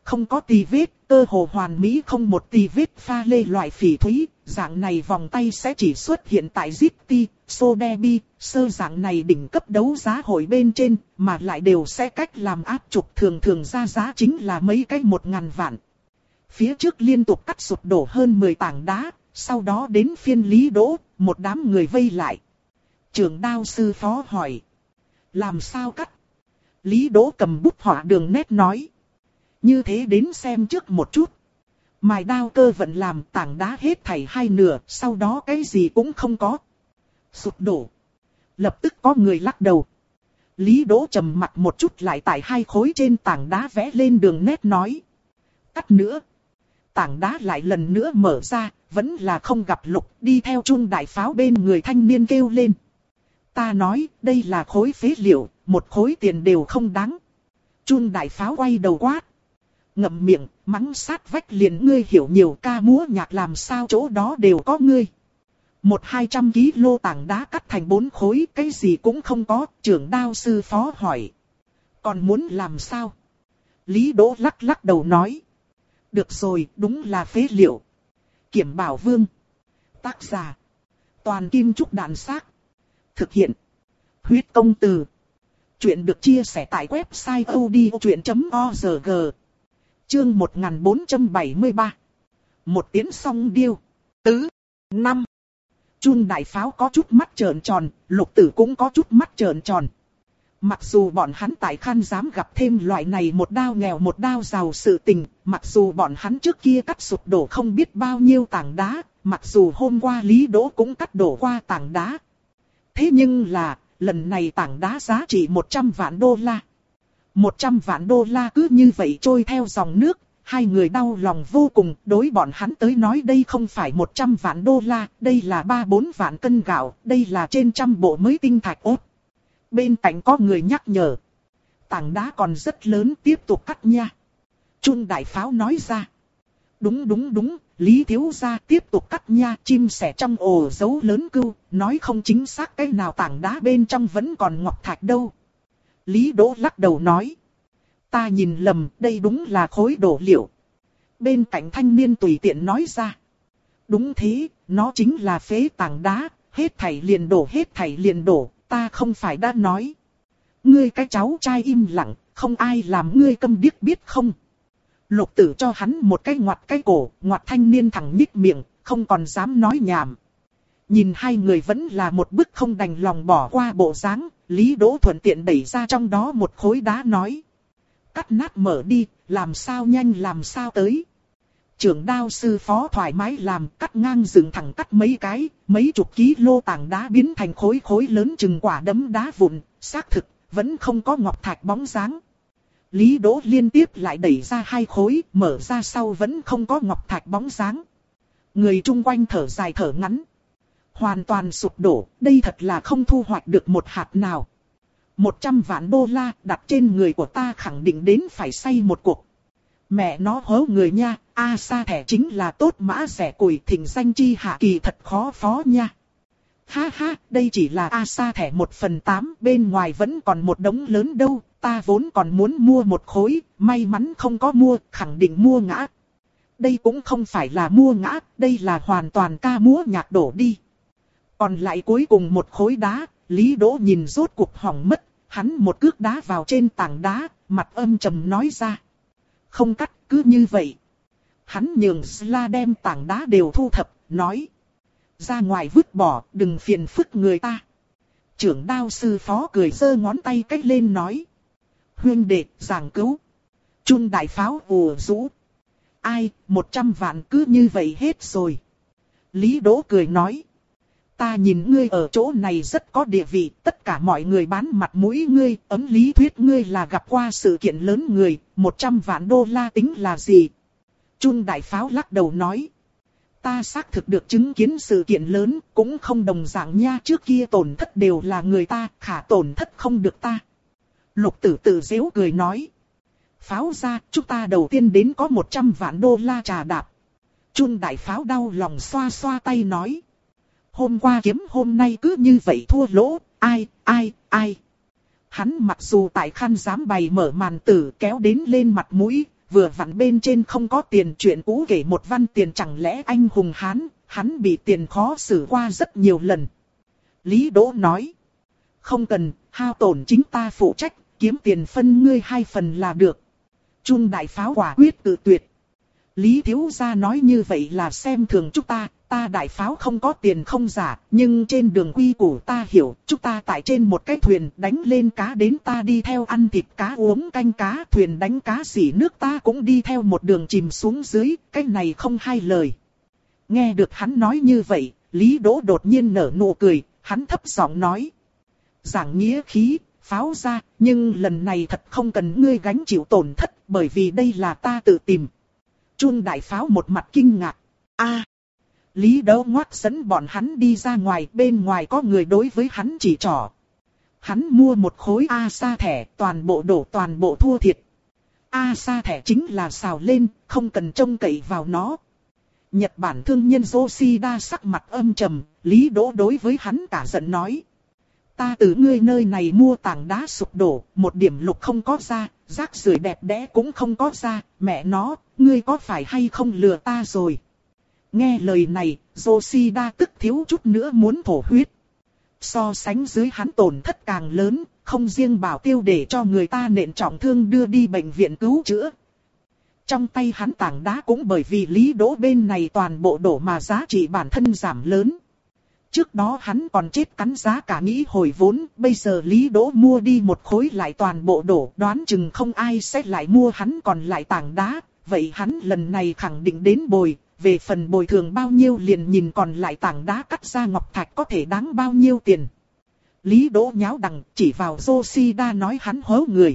A: không có tì vết, cơ hồ hoàn mỹ không một tì vết pha lê loại phỉ thúy, dạng này vòng tay sẽ chỉ xuất hiện tại zét tê, Sotheby, sơ dạng này đỉnh cấp đấu giá hội bên trên, mà lại đều sẽ cách làm áp trục thường thường ra giá chính là mấy cái một ngàn vạn. Phía trước liên tục cắt sụp đổ hơn mười tảng đá, sau đó đến phiên Lý Đỗ, một đám người vây lại. Trưởng đao sư phó hỏi. Làm sao cắt? Lý Đỗ cầm bút họa đường nét nói. Như thế đến xem trước một chút. Mài đao cơ vận làm tảng đá hết thảy hai nửa, sau đó cái gì cũng không có. Sụp đổ. Lập tức có người lắc đầu. Lý Đỗ trầm mặt một chút lại tại hai khối trên tảng đá vẽ lên đường nét nói. Cắt nữa. Tảng đá lại lần nữa mở ra, vẫn là không gặp lục, đi theo Chun đại pháo bên người thanh niên kêu lên. Ta nói, đây là khối phế liệu, một khối tiền đều không đáng. Chun đại pháo quay đầu quát. Ngậm miệng, mắng sát vách liền ngươi hiểu nhiều ca múa nhạc làm sao chỗ đó đều có ngươi. Một hai trăm ký lô tảng đá cắt thành bốn khối, cái gì cũng không có, trưởng đao sư phó hỏi. Còn muốn làm sao? Lý Đỗ lắc lắc đầu nói. Được rồi, đúng là phế liệu. Kiểm Bảo Vương. Tác giả. Toàn Kim Trúc Đàn Xác. Thực hiện. Huyết Công Từ. Chuyện được chia sẻ tại website odchuyện chấm org. Chương một nghìn bốn trăm bảy mươi ba. Một tiếng song điêu. Tứ. Năm. Chun đại pháo có chút mắt trợn tròn, Lục Tử cũng có chút mắt trợn tròn. Mặc dù bọn hắn tại Khan dám gặp thêm loại này một đao nghèo một đao giàu sự tình, mặc dù bọn hắn trước kia cắt sụp đổ không biết bao nhiêu tảng đá, mặc dù hôm qua Lý Đỗ cũng cắt đổ qua tảng đá. Thế nhưng là, lần này tảng đá giá trị một trăm vạn đô la. một trăm vạn đô la cứ như vậy trôi theo dòng nước, hai người đau lòng vô cùng, đối bọn hắn tới nói đây không phải một trăm vạn đô la, đây là ba bốn vạn cân gạo, đây là trên trăm bộ mới tinh thạch ốt. Bên cạnh có người nhắc nhở. Tảng đá còn rất lớn, tiếp tục cắt nha. Chun đại pháo nói ra. Đúng đúng đúng, Lý thiếu gia tiếp tục cắt nha. Chim sẻ trong ổ dấu lớn cưu, nói không chính xác cái nào tảng đá bên trong vẫn còn ngọc thạch đâu. Lý Đỗ lắc đầu nói. Ta nhìn lầm, đây đúng là khối đổ liệu. Bên cạnh thanh niên tùy tiện nói ra. Đúng thế, nó chính là phế tảng đá, hết thảy liền đổ hết thảy liền đổ. Ta không phải đã nói. Ngươi cái cháu trai im lặng, không ai làm ngươi câm điếc biết không. Lục Tử cho hắn một cái ngoặt cái cổ, ngoặt thanh niên thẳng nhích miệng, không còn dám nói nhảm. Nhìn hai người vẫn là một bức không đành lòng bỏ qua bộ dáng, Lý Đỗ thuận tiện đẩy ra trong đó một khối đá nói. Cắt nát mở đi, làm sao nhanh làm sao tới. Trưởng đao sư phó thoải mái làm, cắt ngang dựng thẳng cắt mấy cái, mấy chục ký lô tảng đá biến thành khối khối lớn chừng quả đấm đá vụn, xác thực, vẫn không có ngọc thạch bóng dáng. Lý Đỗ liên tiếp lại đẩy ra hai khối, mở ra sau vẫn không có ngọc thạch bóng dáng. Người chung quanh thở dài thở ngắn. Hoàn toàn sụp đổ, đây thật là không thu hoạch được một hạt nào. Một trăm vạn đô la đặt trên người của ta khẳng định đến phải xây một cuộc. Mẹ nó hố người nha, A Sa thẻ chính là tốt mã rẻ củi thỉnh danh chi hạ kỳ thật khó phó nha. Ha ha, đây chỉ là A Sa thẻ một phần tám, bên ngoài vẫn còn một đống lớn đâu, ta vốn còn muốn mua một khối, may mắn không có mua, khẳng định mua ngã. Đây cũng không phải là mua ngã, đây là hoàn toàn ca múa nhạc đổ đi. Còn lại cuối cùng một khối đá, Lý Đỗ nhìn rốt cuộc hỏng mất, hắn một cước đá vào trên tảng đá, mặt âm trầm nói ra. Không cắt, cứ như vậy. Hắn nhường Sla đem tảng đá đều thu thập, nói. Ra ngoài vứt bỏ, đừng phiền phức người ta. Trưởng đao sư phó cười giơ ngón tay cách lên nói. Huynh đệ, giảng cứu. Chun đại pháo ùa rũ. Ai, một trăm vạn cứ như vậy hết rồi. Lý Đỗ cười nói. Ta nhìn ngươi ở chỗ này rất có địa vị, tất cả mọi người bán mặt mũi ngươi, ấm lý thuyết ngươi là gặp qua sự kiện lớn người, một trăm vạn đô la tính là gì? Chun đại pháo lắc đầu nói. Ta xác thực được chứng kiến sự kiện lớn, cũng không đồng dạng nha, trước kia tổn thất đều là người ta, khả tổn thất không được ta. Lục Tử tự giễu cười nói. Pháo ra, chúng ta đầu tiên đến có một trăm vạn đô la trà đạp. Chun đại pháo đau lòng xoa xoa tay nói. Hôm qua kiếm hôm nay cứ như vậy thua lỗ, ai, ai, ai. Hắn mặc dù tại Khan dám bày mở màn tử kéo đến lên mặt mũi, vừa vặn bên trên không có tiền, chuyện cũ kể một văn tiền, chẳng lẽ anh hùng Hán, hắn bị tiền khó xử qua rất nhiều lần. Lý Đỗ nói, không cần, hao tổn chính ta phụ trách, kiếm tiền phân ngươi hai phần là được. Trung đại pháo quả quyết cự tuyệt. Lý thiếu gia nói như vậy là xem thường chúng ta, ta đại pháo không có tiền không giả, nhưng trên đường quy củ ta hiểu, chúng ta tại trên một cái thuyền đánh lên cá đến ta đi theo ăn thịt cá uống canh cá, thuyền đánh cá xỉ nước ta cũng đi theo một đường chìm xuống dưới, cái này không hai lời. Nghe được hắn nói như vậy, Lý Đỗ đột nhiên nở nụ cười, hắn thấp giọng nói. Giảng nghĩa khí, pháo ra, nhưng lần này thật không cần ngươi gánh chịu tổn thất, bởi vì đây là ta tự tìm. Trung đại pháo một mặt kinh ngạc. A, Lý Đỗ ngoắc dẫn bọn hắn đi ra ngoài, bên ngoài có người đối với hắn chỉ trỏ. Hắn mua một khối A S A thẻ, toàn bộ đổ toàn bộ thua thiệt. A S A thẻ chính là xào lên, không cần trông cậy vào nó. Nhật Bản thương nhân Yoshida sắc mặt âm trầm, Lý Đỗ đối với hắn cả giận nói. Ta từ ngươi nơi này mua tảng đá sụp đổ, một điểm lục không có ra, rác rưởi đẹp đẽ cũng không có ra, mẹ nó, ngươi có phải hay không lừa ta rồi? Nghe lời này, Yoshida tức thiếu chút nữa muốn thổ huyết. So sánh dưới hắn tổn thất càng lớn, không riêng bảo tiêu để cho người ta nện trọng thương đưa đi bệnh viện cứu chữa. Trong tay hắn tảng đá cũng bởi vì Lý Đỗ bên này toàn bộ đổ mà giá trị bản thân giảm lớn. Trước đó hắn còn chết cắn giá cả nghĩ hồi vốn, bây giờ Lý Đỗ mua đi một khối lại toàn bộ đổ, đoán chừng không ai sẽ lại mua hắn còn lại tảng đá, vậy hắn lần này khẳng định đến bồi, về phần bồi thường bao nhiêu liền nhìn còn lại tảng đá cắt ra ngọc thạch có thể đáng bao nhiêu tiền. Lý Đỗ nháo đằng chỉ vào Yoshida nói hắn hố người.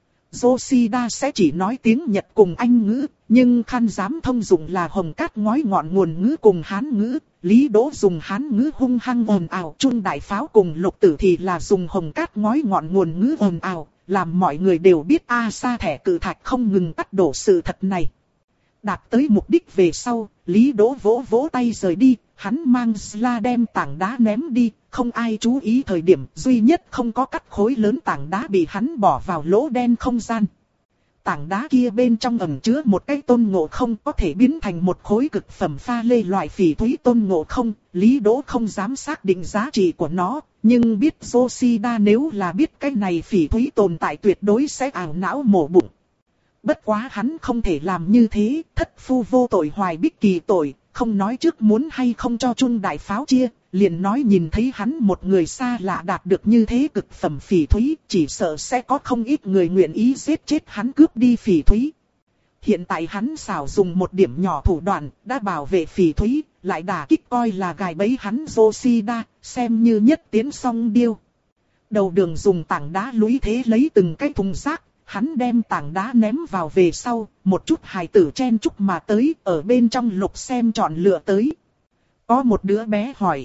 A: Yoshida sẽ chỉ nói tiếng Nhật cùng Anh ngữ, nhưng khăn giám thông dụng là hồng cát ngói ngọn nguồn ngữ cùng Hán ngữ. Lý Đỗ dùng Hán ngữ hung hăng ồn ào, Trung đại pháo cùng Lục Tử thì là dùng hồng cát ngói ngọn nguồn ngữ ồn ào, làm mọi người đều biết A S A thẻ cự thạch không ngừng cắt đổ sự thật này. Đạt tới mục đích về sau, Lý Đỗ vỗ vỗ tay rời đi, hắn mang Sla đem tảng đá ném đi, không ai chú ý thời điểm duy nhất không có cắt khối lớn tảng đá bị hắn bỏ vào lỗ đen không gian. Tảng đá kia bên trong ẩn chứa một cái tôn ngộ không có thể biến thành một khối cực phẩm pha lê loại phỉ thúy tôn ngộ không, Lý Đỗ không dám xác định giá trị của nó, nhưng biết Yoshida nếu là biết cái này phỉ thúy tồn tại tuyệt đối sẽ ảo não mổ bụng. Bất quá hắn không thể làm như thế, thất phu vô tội hoài bích kỳ tội, không nói trước muốn hay không cho Trung đại pháo chia, liền nói nhìn thấy hắn một người xa lạ đạt được như thế cực phẩm phỉ thúy, chỉ sợ sẽ có không ít người nguyện ý giết chết hắn cướp đi phỉ thúy. Hiện tại hắn xảo dùng một điểm nhỏ thủ đoạn, đã bảo vệ phỉ thúy, lại đả kích coi là gài bẫy hắn Yoshida, xem như nhất tiến song điêu. Đầu đường dùng tảng đá lũy thế lấy từng cái thùng rác. Hắn đem tảng đá ném vào về sau, một chút hài tử chen chúc mà tới, ở bên trong Lục xem chọn lựa tới. Có một đứa bé hỏi.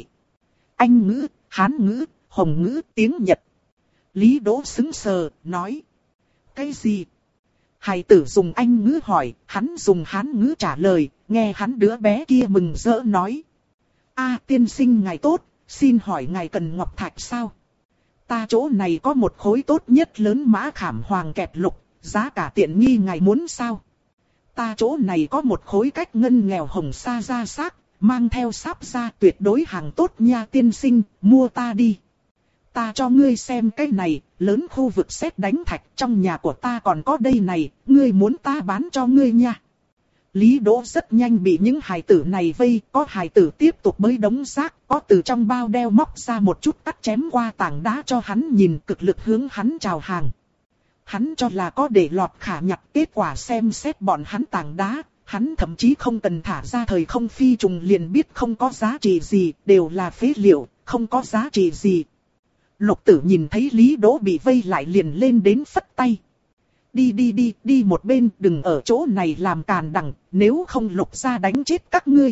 A: Anh ngữ, Hán ngữ, Hồng ngữ, tiếng Nhật. Lý Đỗ sững sờ, nói. Cái gì? Hài tử dùng Anh ngữ hỏi, hắn dùng Hán ngữ trả lời, nghe hắn đứa bé kia mừng rỡ nói. A tiên sinh ngài tốt, xin hỏi ngài cần ngọc thạch sao? Ta chỗ này có một khối tốt nhất lớn mã khảm hoàng kẹp lục, giá cả tiện nghi ngài muốn sao? Ta chỗ này có một khối cách ngân nghèo hồng sa ra xác, mang theo sáp ra tuyệt đối hàng tốt nha tiên sinh, mua ta đi. Ta cho ngươi xem cái này, lớn khu vực sét đánh thạch trong nhà của ta còn có đây này, ngươi muốn ta bán cho ngươi nha. Lý Đỗ rất nhanh bị những hài tử này vây, có hài tử tiếp tục bới đống rác, có từ trong bao đeo móc ra một chút cắt chém qua tảng đá cho hắn nhìn, cực lực hướng hắn chào hàng. Hắn cho là có để lọt khả nhặt, kết quả xem xét bọn hắn tảng đá, hắn thậm chí không cần thả ra thời không phi trùng liền biết không có giá trị gì, đều là phế liệu, không có giá trị gì. Lục Tử nhìn thấy Lý Đỗ bị vây lại liền lên đến phất tay. Đi đi đi, đi một bên, đừng ở chỗ này làm càn đằng, nếu không Lục gia đánh chết các ngươi.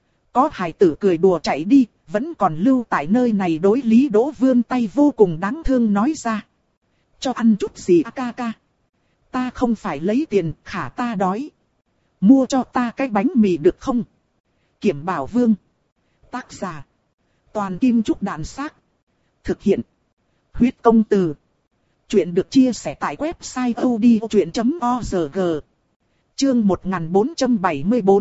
A: Có hài tử cười đùa chạy đi, vẫn còn lưu tại nơi này đối Lý Đỗ vươn tay vô cùng đáng thương nói ra. Cho ăn chút gì a ca ca. Ta không phải lấy tiền, khả ta đói. Mua cho ta cái bánh mì được không? Kiểm Bảo Vương. Tác giả. Toàn Kim Trúc Đạn Xác. Thực hiện. Huyết Công Từ. Chuyện được chia sẻ tại website odchuyện chấm org. Chương một nghìn bốn trăm bảy mươi tư.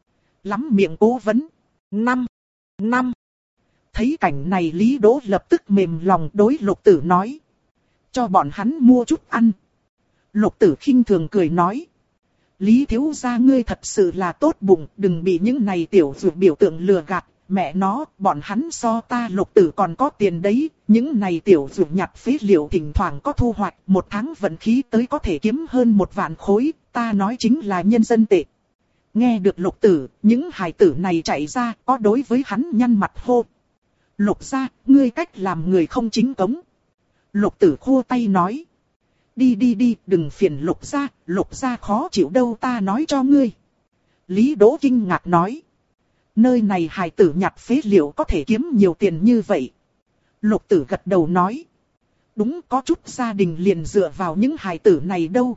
A: Lắm miệng cố vấn. Năm. Năm. Thấy cảnh này Lý Đỗ lập tức mềm lòng đối Lục Tử nói. Cho bọn hắn mua chút ăn. Lục Tử khinh thường cười nói. Lý thiếu gia ngươi thật sự là tốt bụng, đừng bị những này tiểu dược biểu tượng lừa gạt. Mẹ nó, bọn hắn so ta Lục Tử còn có tiền đấy, những này tiểu dược nhặt phế liệu thỉnh thoảng có thu hoạch, một tháng vận khí tới có thể kiếm hơn một vạn khối, ta nói chính là nhân dân tệ. Nghe được Lục Tử, những hài tử này chạy ra, có đối với hắn nhăn mặt hô. Lục gia, ngươi cách làm người không chính cống. Lục Tử khua tay nói. Đi đi đi, đừng phiền Lục gia, Lục gia khó chịu đâu ta nói cho ngươi. Lý Đỗ kinh ngạc nói. Nơi này hài tử nhặt phế liệu có thể kiếm nhiều tiền như vậy. Lục Tử gật đầu nói. Đúng, có chút gia đình liền dựa vào những hài tử này đâu.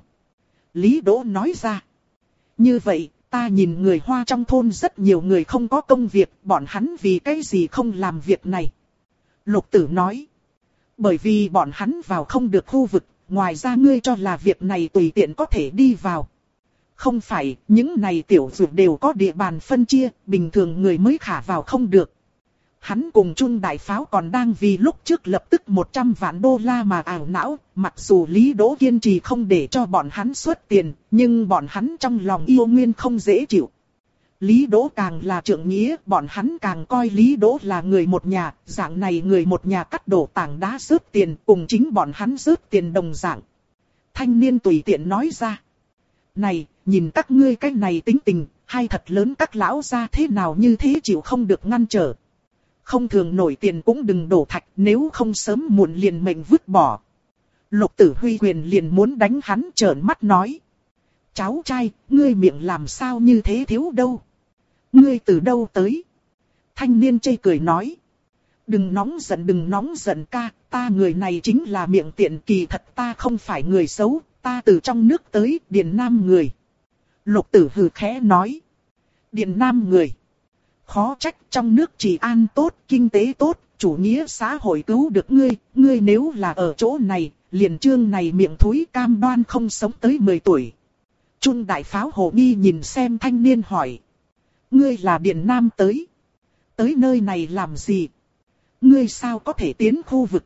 A: Lý Đỗ nói ra. Như vậy, ta nhìn người Hoa trong thôn rất nhiều người không có công việc, bọn hắn vì cái gì không làm việc này. Lục Tử nói. Bởi vì bọn hắn vào không được khu vực, ngoài ra ngươi cho là việc này tùy tiện có thể đi vào. Không phải, những này tiểu dược đều có địa bàn phân chia, bình thường người mới khả vào không được. Hắn cùng Trung Đại Pháo còn đang vì lúc trước lập tức một trăm vạn đô la mà ảo não, mặc dù Lý Đỗ kiên trì không để cho bọn hắn xuất tiền, nhưng bọn hắn trong lòng yêu nguyên không dễ chịu. Lý Đỗ càng là trượng nghĩa, bọn hắn càng coi Lý Đỗ là người một nhà, dạng này người một nhà cắt đổ tảng đá rớt tiền, cùng chính bọn hắn rớt tiền đồng dạng. Thanh niên tùy tiện nói ra. Này, nhìn các ngươi cái này tính tình, hay thật lớn các lão gia thế nào như thế chịu không được ngăn trở. Không thường nổi tiền cũng đừng đổ thạch, nếu không sớm muộn liền mệnh vứt bỏ. Lục Tử huy quyền liền muốn đánh hắn, trợn mắt nói. Cháu trai, ngươi miệng làm sao như thế thiếu đâu. Ngươi từ đâu tới? Thanh niên chê cười nói. Đừng nóng giận đừng nóng giận ca, ta người này chính là miệng tiện, kỳ thật ta không phải người xấu, ta từ trong nước tới, Điền Nam người. Lục Tử hừ khẽ nói. Điền Nam người. Khó trách trong nước trị an tốt, kinh tế tốt, chủ nghĩa xã hội cứu được ngươi, ngươi nếu là ở chỗ này, liền trương này miệng thúi cam đoan không sống tới mười tuổi. Trung Đại Pháo hồ nghi nhìn xem thanh niên hỏi. Ngươi là Điền Nam tới. Tới nơi này làm gì? Ngươi sao có thể tiến khu vực?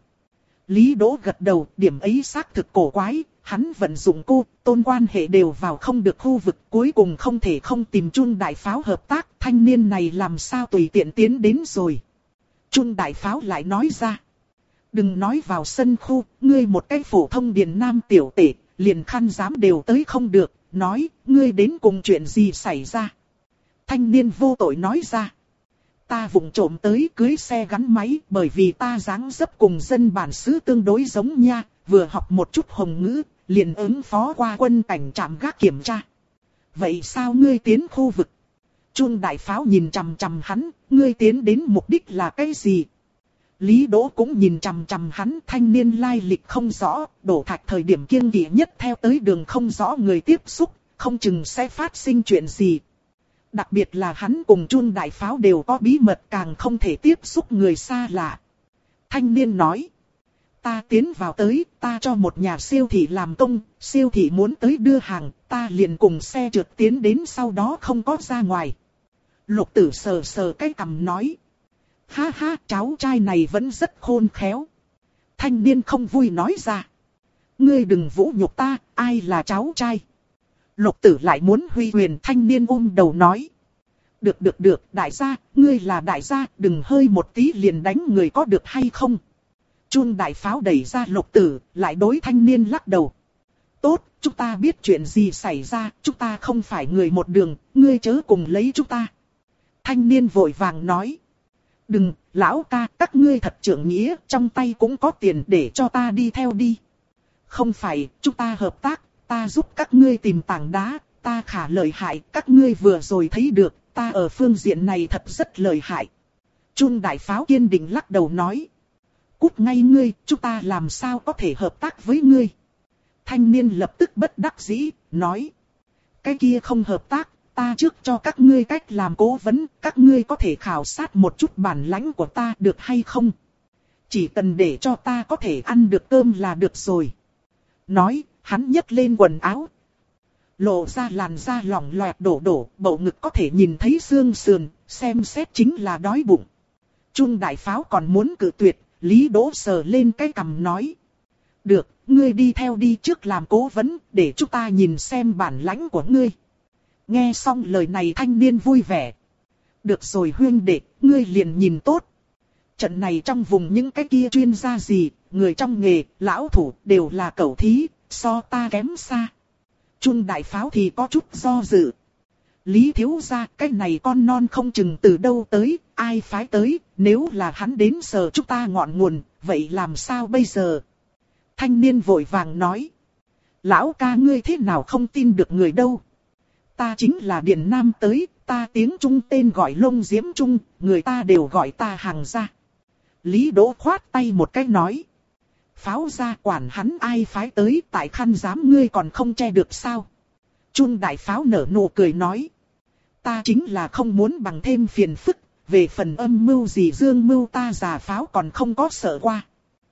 A: Lý Đỗ gật đầu, điểm ấy xác thực cổ quái, hắn vận dụng cô, tôn quan hệ đều vào không được khu vực, cuối cùng không thể không tìm Trung Đại Pháo hợp tác, thanh niên này làm sao tùy tiện tiến đến rồi. Trung Đại Pháo lại nói ra. Đừng nói vào sân khu, ngươi một cái phổ thông Điền Nam tiểu tể, liền khăn giám đều tới không được, nói, ngươi đến cùng chuyện gì xảy ra. Thanh niên vô tội nói ra. Ta vụng trộm tới cưới xe gắn máy, bởi vì ta dáng dấp cùng dân bản xứ tương đối giống nha, vừa học một chút hồng ngữ, liền ứng phó qua quân cảnh trạm gác kiểm tra. Vậy sao ngươi tiến khu vực? Trung Đại Pháo nhìn chằm chằm hắn, ngươi tiến đến mục đích là cái gì? Lý Đỗ cũng nhìn chằm chằm hắn, thanh niên lai lịch không rõ, đổ thạch thời điểm kiêng kỵ nhất theo tới đường không rõ người tiếp xúc, không chừng sẽ phát sinh chuyện gì. Đặc biệt là hắn cùng Trung Đại Pháo đều có bí mật, càng không thể tiếp xúc người xa lạ. Thanh niên nói. Ta tiến vào tới, ta cho một nhà siêu thị làm công, siêu thị muốn tới đưa hàng, ta liền cùng xe trượt tiến đến, sau đó không có ra ngoài. Lục Tử sờ sờ cái cằm nói. Ha ha, cháu trai này vẫn rất khôn khéo. Thanh niên không vui nói ra. Ngươi đừng vũ nhục ta, ai là cháu trai? Lục Tử lại muốn huy quyền, thanh niên ôm đầu nói. Được được được, đại gia, ngươi là đại gia, đừng hơi một tí liền đánh người có được hay không? Trung Đại Pháo đẩy ra Lục Tử, lại đối thanh niên lắc đầu. Tốt, chúng ta biết chuyện gì xảy ra, chúng ta không phải người một đường, ngươi chớ cùng lấy chúng ta. Thanh niên vội vàng nói. Đừng, lão ca, các ngươi thật trưởng nghĩa, trong tay cũng có tiền để cho ta đi theo đi. Không phải, chúng ta hợp tác, ta giúp các ngươi tìm tảng đá, ta khả lợi hại, các ngươi vừa rồi thấy được, ta ở phương diện này thật rất lợi hại. Trung Đại Pháo kiên định lắc đầu nói. Cút ngay ngươi, chúng ta làm sao có thể hợp tác với ngươi. Thanh niên lập tức bất đắc dĩ, nói. Cái kia không hợp tác, ta trước cho các ngươi cách làm cố vấn, các ngươi có thể khảo sát một chút bản lãnh của ta được hay không? Chỉ cần để cho ta có thể ăn được cơm là được rồi. Nói, hắn nhấc lên quần áo. lộ ra làn da lỏng loẹt đổ đổ, bầu ngực có thể nhìn thấy xương sườn, xem xét chính là đói bụng. Trung đại pháo còn muốn cự tuyệt, Lý Đỗ sờ lên cái cằm nói. Được, ngươi đi theo đi trước làm cố vấn, để chúng ta nhìn xem bản lãnh của ngươi. Nghe xong lời này thanh niên vui vẻ. Được rồi huynh đệ, ngươi liền nhìn tốt. Trận này trong vùng những cái kia chuyên gia gì, người trong nghề, lão thủ đều là cẩu thí, so ta kém xa. Trung đại pháo thì có chút do dự. Lý thiếu gia, cái này con non không chừng từ đâu tới, ai phái tới, nếu là hắn đến sờ chúng ta ngọn nguồn, vậy làm sao bây giờ? Thanh niên vội vàng nói. Lão ca ngươi thế nào không tin được người đâu? Ta chính là Điện Nam tới, ta tiếng Trung tên gọi Lông Diễm Trung, người ta đều gọi ta Hàng gia. Lý Đỗ khoát tay một cái nói. Pháo gia quản hắn ai phái tới, tại khăn giám ngươi còn không che được sao? Trung đại pháo nở nụ cười nói. Ta chính là không muốn bằng thêm phiền phức, về phần âm mưu gì dương mưu ta già pháo còn không có sợ qua.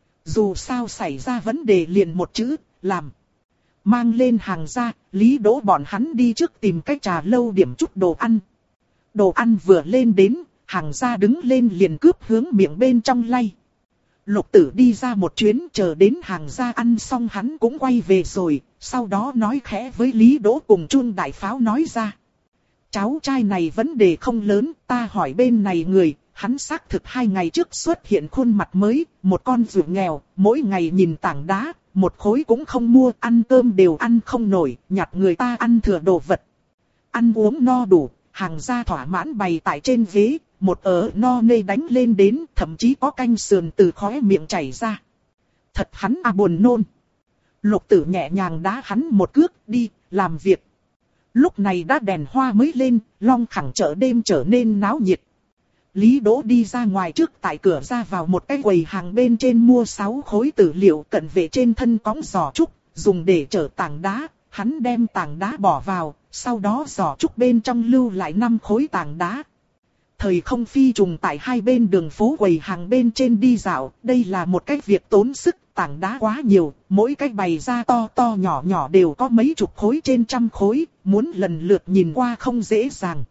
A: Dù sao xảy ra vấn đề liền một chữ, làm. Mang lên Hàng gia, Lý Đỗ bọn hắn đi trước tìm cái trà lâu điểm chút đồ ăn. Đồ ăn vừa lên đến, Hàng gia đứng lên liền cướp hướng miệng bên trong lay. Lục tử đi ra một chuyến chờ đến Hàng gia ăn xong hắn cũng quay về rồi, sau đó nói khẽ với Lý Đỗ cùng Trung đại pháo nói ra. Cháu trai này vấn đề không lớn, ta hỏi bên này người, hắn xác thực hai ngày trước xuất hiện khuôn mặt mới, một con rùa nghèo, mỗi ngày nhìn tảng đá, một khối cũng không mua, ăn cơm đều ăn không nổi, nhặt người ta ăn thừa đồ vật. Ăn uống no đủ, Hàng gia thỏa mãn bày tại trên ghế, một ớ no nê đánh lên đến, thậm chí có canh sườn từ khóe miệng chảy ra. Thật hắn à buồn nôn. Lục tử nhẹ nhàng đá hắn một cước, đi, làm việc. Lúc này đã đèn hoa mới lên, Long Khẳng chợ đêm trở nên náo nhiệt. Lý Đỗ đi ra ngoài trước tại cửa ra vào một cái quầy hàng bên trên mua sáu khối tử liệu cận vệ trên thân cõng giỏ trúc, dùng để chở tảng đá. Hắn đem tảng đá bỏ vào, sau đó giỏ trúc bên trong lưu lại năm khối tảng đá. Thời không phi trùng tại hai bên đường phố quầy hàng bên trên đi dạo, đây là một cái việc tốn sức, tảng đá quá nhiều, mỗi cái bày ra to to nhỏ nhỏ đều có mấy chục khối trên trăm khối, muốn lần lượt nhìn qua không dễ dàng.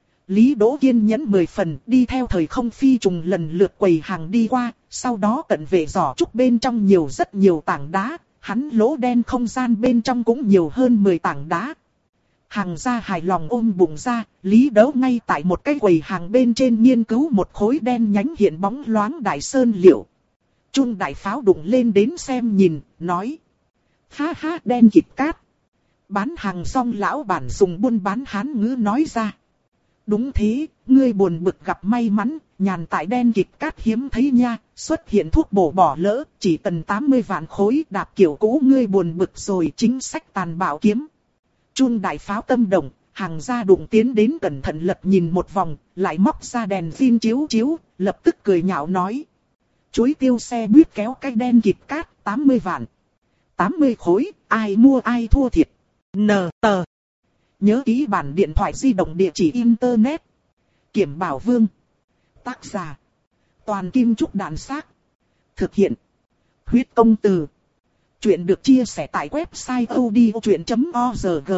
A: Lý Đỗ kiên nhẫn mười phần, đi theo thời không phi trùng lần lượt quầy hàng đi qua, sau đó cận vệ giỏ trúc bên trong nhiều rất nhiều tảng đá, hắn lỗ đen không gian bên trong cũng nhiều hơn mười tảng đá. Hàng gia hài lòng ôm bụng ra, Lý Đỗ ngay tại một cái quầy hàng bên trên nghiên cứu một khối đen nhánh hiện bóng loáng đại sơn liệu. Trung đại pháo đụng lên đến xem nhìn, nói. Ha ha đen kịt cát. Bán hàng xong lão bản dùng buôn bán Hán ngữ nói ra. Đúng thế, ngươi buồn bực gặp may mắn, nhàn tại đen kịt cát hiếm thấy nha, xuất hiện thuốc bổ bỏ lỡ, chỉ cần tám mươi vạn khối đạp kiểu cũ ngươi buồn bực rồi chính sách tàn bạo kiếm. Trung đại pháo tâm động, Hàng gia đụng tiến đến cẩn thận lật nhìn một vòng, lại móc ra đèn pin chiếu chiếu, lập tức cười nhạo nói. Chuối tiêu xe buýt kéo cái đen kịt cát, tám mươi vạn. tám mươi khối, ai mua ai thua thiệt. N tờ. Nhớ ký bản điện thoại di động địa chỉ internet. Kiểm Bảo Vương. Tác giả. Toàn Kim Trúc Đạn Xác. Thực hiện. Huyết Công Từ. Chuyện được chia sẻ tại website odchuyện chấm org.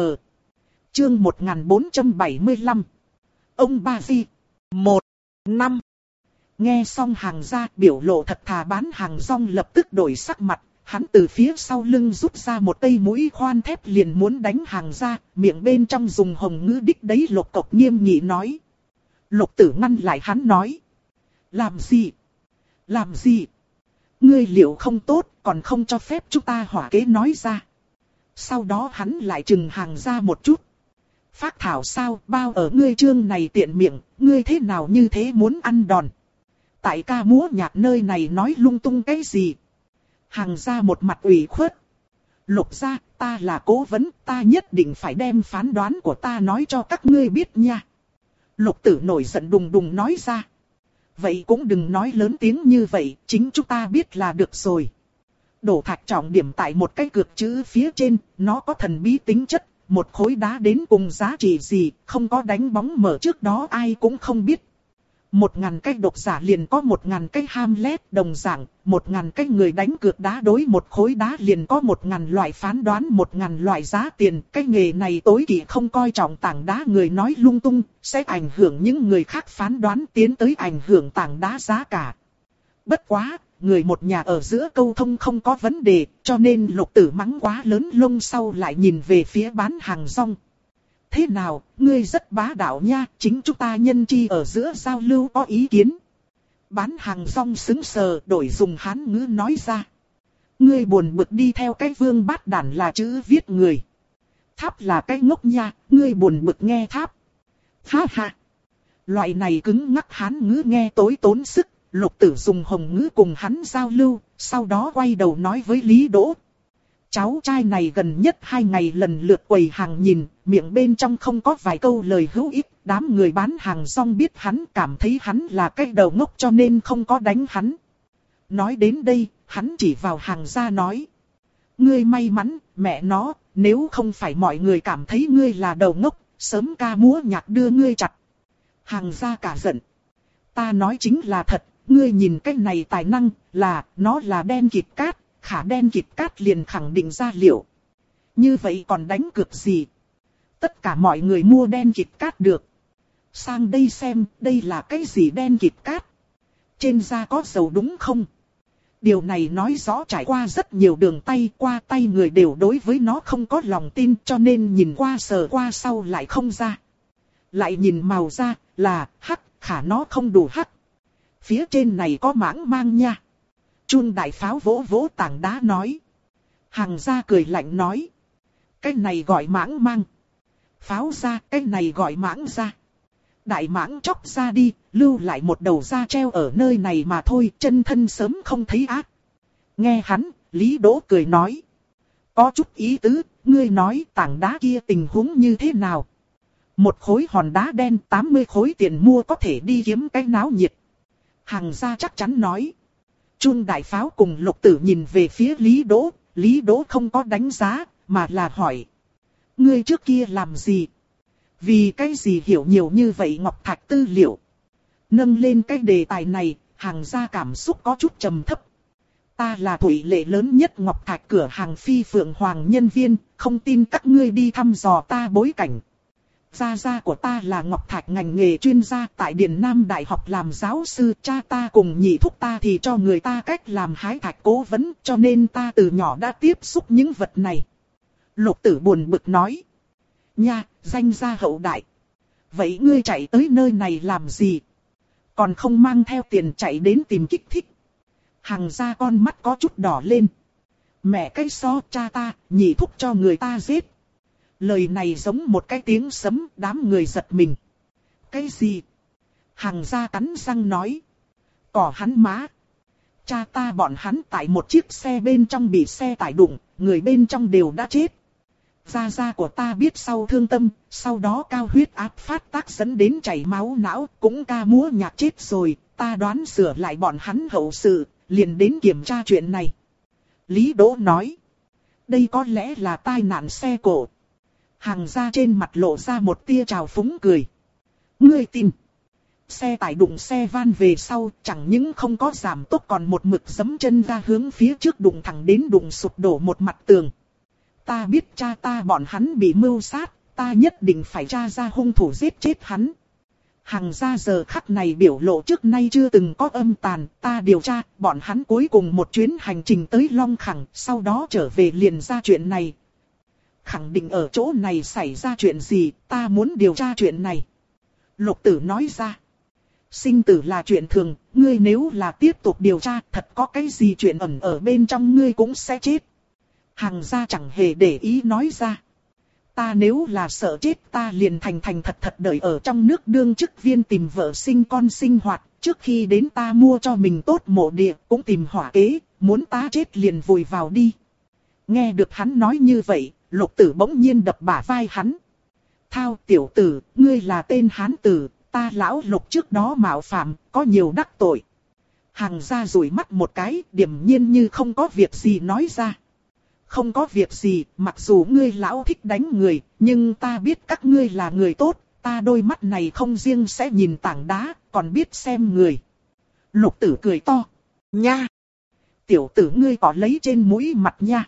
A: Chương một nghìn bốn trăm bảy mươi lăm. Ông Ba Di. một. năm. Nghe xong Hàng gia biểu lộ thật thà bán hàng rong lập tức đổi sắc mặt. Hắn từ phía sau lưng rút ra một cây mũi khoan thép liền muốn đánh Hàng gia, miệng bên trong dùng hồng ngữ đích đấy lục cộc nghiêm nghị nói. Lục tử ngăn lại hắn nói. Làm gì? Làm gì? Ngươi liệu không tốt, còn không cho phép chúng ta hỏa kế nói ra. Sau đó hắn lại trừng Hàng gia một chút. Phác thảo sao, bao ở ngươi chương này tiện miệng, ngươi thế nào như thế muốn ăn đòn. Tại ca múa nhạc nơi này nói lung tung cái gì? Hàng gia một mặt ủy khuất. Lục gia, ta là cố vấn, ta nhất định phải đem phán đoán của ta nói cho các ngươi biết nha. Lục tử nổi giận đùng đùng nói ra. Vậy cũng đừng nói lớn tiếng như vậy, chính chúng ta biết là được rồi. Đổ thạch trọng điểm tại một cái cược chữ phía trên, nó có thần bí tính chất, một khối đá đến cùng giá trị gì, không có đánh bóng mở trước đó ai cũng không biết. Một ngàn cái độc giả liền có một ngàn cái Hamlet đồng dạng, một ngàn cái người đánh cược đá đối một khối đá liền có một ngàn loại phán đoán, một ngàn loại giá tiền. Cái nghề này tối kỵ không coi trọng tảng đá người nói lung tung, sẽ ảnh hưởng những người khác phán đoán tiến tới ảnh hưởng tảng đá giá cả. Bất quá, người một nhà ở giữa câu thông không có vấn đề, cho nên Lục Tử mắng quá lớn lông sau lại nhìn về phía bán hàng rong. Thế nào, ngươi rất bá đạo nha, chính chúng ta nhân chi ở giữa giao lưu có ý kiến. Bán hàng rong sững sờ đổi dùng Hán ngữ nói ra. Ngươi buồn bực đi theo cái vương bát đản là chữ viết người. Tháp là cái ngốc nha, ngươi buồn bực nghe tháp. Ha ha. Loại này cứng ngắc Hán ngữ nghe tối tốn sức, Lục Tử dùng Hồng ngữ cùng hắn giao lưu, sau đó quay đầu nói với Lý Đỗ. Cháu trai này gần nhất hai ngày lần lượt quầy hàng nhìn, miệng bên trong không có vài câu lời hữu ích, đám người bán hàng rong biết hắn cảm thấy hắn là cái đầu ngốc cho nên không có đánh hắn. Nói đến đây, hắn chỉ vào hàng gia nói. Ngươi may mắn, mẹ nó, nếu không phải mọi người cảm thấy ngươi là đầu ngốc, sớm ca múa nhạc đưa ngươi chặt. Hàng gia cả giận. Ta nói chính là thật, ngươi nhìn cái này tài năng, là, nó là đen kịt cát. Khả đen kịt cát liền khẳng định ra liệu. Như vậy còn đánh cược gì? Tất cả mọi người mua đen kịt cát được. Sang đây xem, đây là cái gì đen kịt cát? Trên da có dầu đúng không? Điều này nói rõ trải qua rất nhiều đường tay, qua tay người đều đối với nó không có lòng tin, cho nên nhìn qua sờ qua sau lại không ra. Lại nhìn màu da, là hắc, khả nó không đủ hắc. Phía trên này có mãng mang nha. Chun đại pháo vỗ vỗ tảng đá nói. Hàng gia cười lạnh nói. Cái này gọi mãng mang. Pháo ra, cái này gọi mãng ra. Đại mãng chóc ra đi, lưu lại một đầu da treo ở nơi này mà thôi, chân thân sớm không thấy ác. Nghe hắn, Lý Đỗ cười nói. Có chút ý tứ, ngươi nói tảng đá kia tình huống như thế nào? Một khối hòn đá đen tám mươi khối tiền mua có thể đi kiếm cái náo nhiệt. Hàng gia chắc chắn nói. Chun đại pháo cùng Lục Tử nhìn về phía Lý Đỗ, Lý Đỗ không có đánh giá, mà là hỏi. Ngươi trước kia làm gì? Vì cái gì hiểu nhiều như vậy ngọc thạch tư liệu? Nâng lên cái đề tài này, hàng gia cảm xúc có chút trầm thấp. Ta là thủy lệ lớn nhất ngọc thạch cửa hàng Phi Phượng Hoàng nhân viên, không tin các ngươi đi thăm dò ta bối cảnh. Gia gia của ta là ngọc thạch ngành nghề chuyên gia tại Điền Nam Đại học làm giáo sư, cha ta cùng nhị thúc ta thì cho người ta cách làm hái thạch cố vấn, cho nên ta từ nhỏ đã tiếp xúc những vật này. Lục Tử buồn bực nói. Nha, danh gia hậu đại. Vậy ngươi chạy tới nơi này làm gì? Còn không mang theo tiền chạy đến tìm kích thích. Hàng gia con mắt có chút đỏ lên. Mẹ cái so cha ta, nhị thúc cho người ta giết. Lời này giống một cái tiếng sấm, đám người giật mình. Cái gì? Hàng gia cắn răng nói. Cỏ hắn má. Cha ta bọn hắn tại một chiếc xe bên trong bị xe tải đụng, người bên trong đều đã chết. Gia gia của ta biết sau thương tâm, sau đó cao huyết áp phát tác dẫn đến chảy máu não, cũng ca múa nhạc chết rồi, ta đoán sửa lại bọn hắn hậu sự, liền đến kiểm tra chuyện này. Lý Đỗ nói. Đây có lẽ là tai nạn xe cộ. Hàng gia trên mặt lộ ra một tia trào phúng cười. Ngươi tin. Xe tải đụng xe van về sau, chẳng những không có giảm tốc còn một mực giẫm chân ra hướng phía trước đụng thẳng đến đụng sụp đổ một mặt tường. Ta biết cha ta bọn hắn bị mưu sát, ta nhất định phải tra ra hung thủ giết chết hắn. Hàng gia giờ khắc này biểu lộ trước nay chưa từng có âm tàn, ta điều tra, bọn hắn cuối cùng một chuyến hành trình tới Long Khẳng, sau đó trở về liền ra chuyện này. Khẳng định ở chỗ này xảy ra chuyện gì, ta muốn điều tra chuyện này. Lục Tử nói ra. Sinh tử là chuyện thường, ngươi nếu là tiếp tục điều tra, thật có cái gì chuyện ẩn ở bên trong ngươi cũng sẽ chết. Hàng gia chẳng hề để ý nói ra. Ta nếu là sợ chết ta liền thành thành thật thật đợi ở trong nước đương chức viên tìm vợ sinh con sinh hoạt, trước khi đến ta mua cho mình tốt mộ địa, cũng tìm hỏa kế, muốn ta chết liền vùi vào đi. Nghe được hắn nói như vậy, Lục Tử bỗng nhiên đập bả vai hắn. Thao tiểu tử, ngươi là tên hán tử, ta lão Lục trước đó mạo phạm, có nhiều đắc tội. Hàng gia rủi mắt một cái, điềm nhiên như không có việc gì nói ra. Không có việc gì, mặc dù ngươi lão thích đánh người, nhưng ta biết các ngươi là người tốt, Ta đôi mắt này không riêng sẽ nhìn tảng đá, còn biết xem người. Lục tử cười to. Nha! Tiểu tử ngươi có lấy trên mũi mặt nha.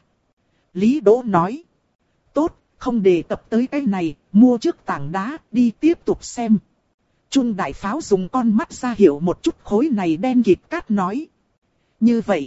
A: Lý Đỗ nói. Tốt, không đề cập tới cái này, mua trước tảng đá, đi tiếp tục xem. Trung đại pháo dùng con mắt ra hiểu một chút khối này đen kịt cát nói. Như vậy.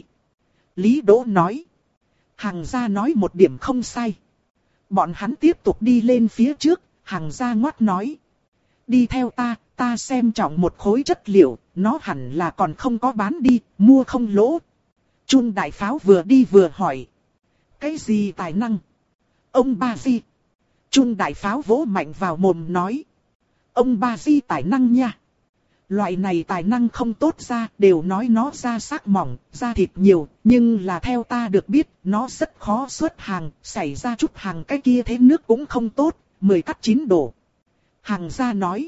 A: Lý Đỗ nói. Hằng gia nói một điểm không sai. Bọn hắn tiếp tục đi lên phía trước, Hằng gia ngoắt nói. Đi theo ta, ta xem trọng một khối chất liệu, nó hẳn là còn không có bán đi, mua không lỗ. Trung đại pháo vừa đi vừa hỏi. Cái gì tài năng? Ông Ba Di. Trung đại pháo vỗ mạnh vào mồm nói. Ông Ba Di tài năng nha. Loại này tài năng không tốt ra, đều nói nó da sắc mỏng, da thịt nhiều, nhưng là theo ta được biết, nó rất khó xuất hàng, xảy ra chút hàng cái kia thế nước cũng không tốt, mười cắt chín đổ. Hằng gia nói.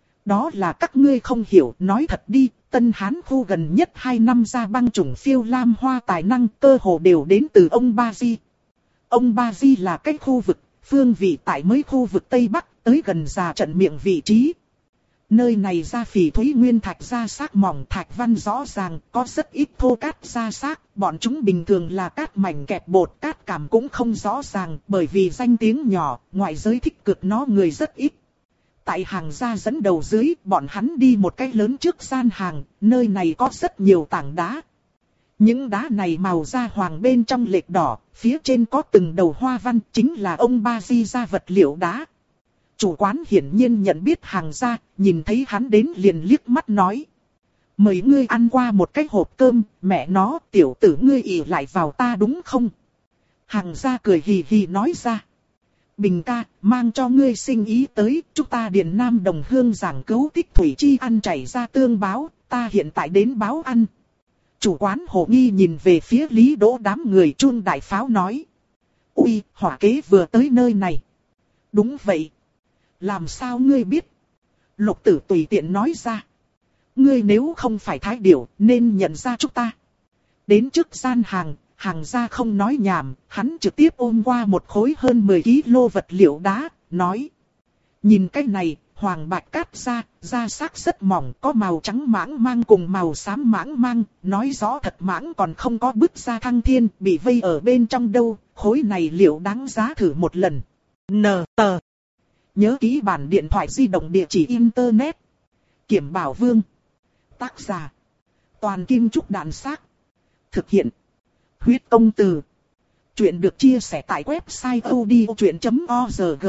A: Đó là các ngươi không hiểu, nói thật đi, Tân Hán khu gần nhất hai năm ra băng chủng phiêu lam hoa tài năng cơ hồ đều đến từ ông Ba Di. Ông Ba Di là cái khu vực, phương vị tại mấy khu vực Tây Bắc, tới gần già trận miệng vị trí. Nơi này ra phỉ thúy nguyên thạch ra xác mỏng thạch văn rõ ràng, có rất ít thô cát ra xác, bọn chúng bình thường là cát mảnh kẹp bột, cát cảm cũng không rõ ràng, bởi vì danh tiếng nhỏ, ngoại giới thích cực nó người rất ít. Tại hàng gia dẫn đầu dưới, bọn hắn đi một cái lớn trước gian hàng, nơi này có rất nhiều tảng đá. Những đá này màu da hoàng bên trong lệch đỏ, phía trên có từng đầu hoa văn, chính là ông Ba Di ra vật liệu đá. Chủ quán hiển nhiên nhận biết Hằng gia, nhìn thấy hắn đến liền liếc mắt nói. Mời ngươi ăn qua một cái hộp cơm, mẹ nó, tiểu tử ngươi ỷ lại vào ta đúng không? Hằng gia cười hì hì nói ra. Bình ca, mang cho ngươi sinh ý tới, chúng ta Điện Nam đồng hương giảng cứu tích thủy chi ăn chảy ra tương báo, ta hiện tại đến báo ăn. Chủ quán hồ nghi nhìn về phía Lý Đỗ đám người Chun đại pháo nói. Ui, hỏa kế vừa tới nơi này. Đúng vậy. Làm sao ngươi biết? Lục tử tùy tiện nói ra. Ngươi nếu không phải thái điểu, nên nhận ra chúng ta. Đến trước gian hàng, Hằng gia không nói nhảm, hắn trực tiếp ôm qua một khối hơn mười ki lô vật liệu đá, nói. Nhìn cái này, hoàng bạch cát da, da xác rất mỏng, có màu trắng mãng mang cùng màu xám mãng mang, nói rõ thật mãng còn không có bước ra thăng thiên, bị vây ở bên trong đâu, khối này liệu đáng giá thử một lần. N tờ. Nhớ ký bản điện thoại di động địa chỉ internet. Kiểm Bảo Vương. Tác giả. Toàn Kim Trúc Đàn Xác. Thực hiện. Huyết Công Từ. Chuyện được chia sẻ tại website odchuyện chấm org.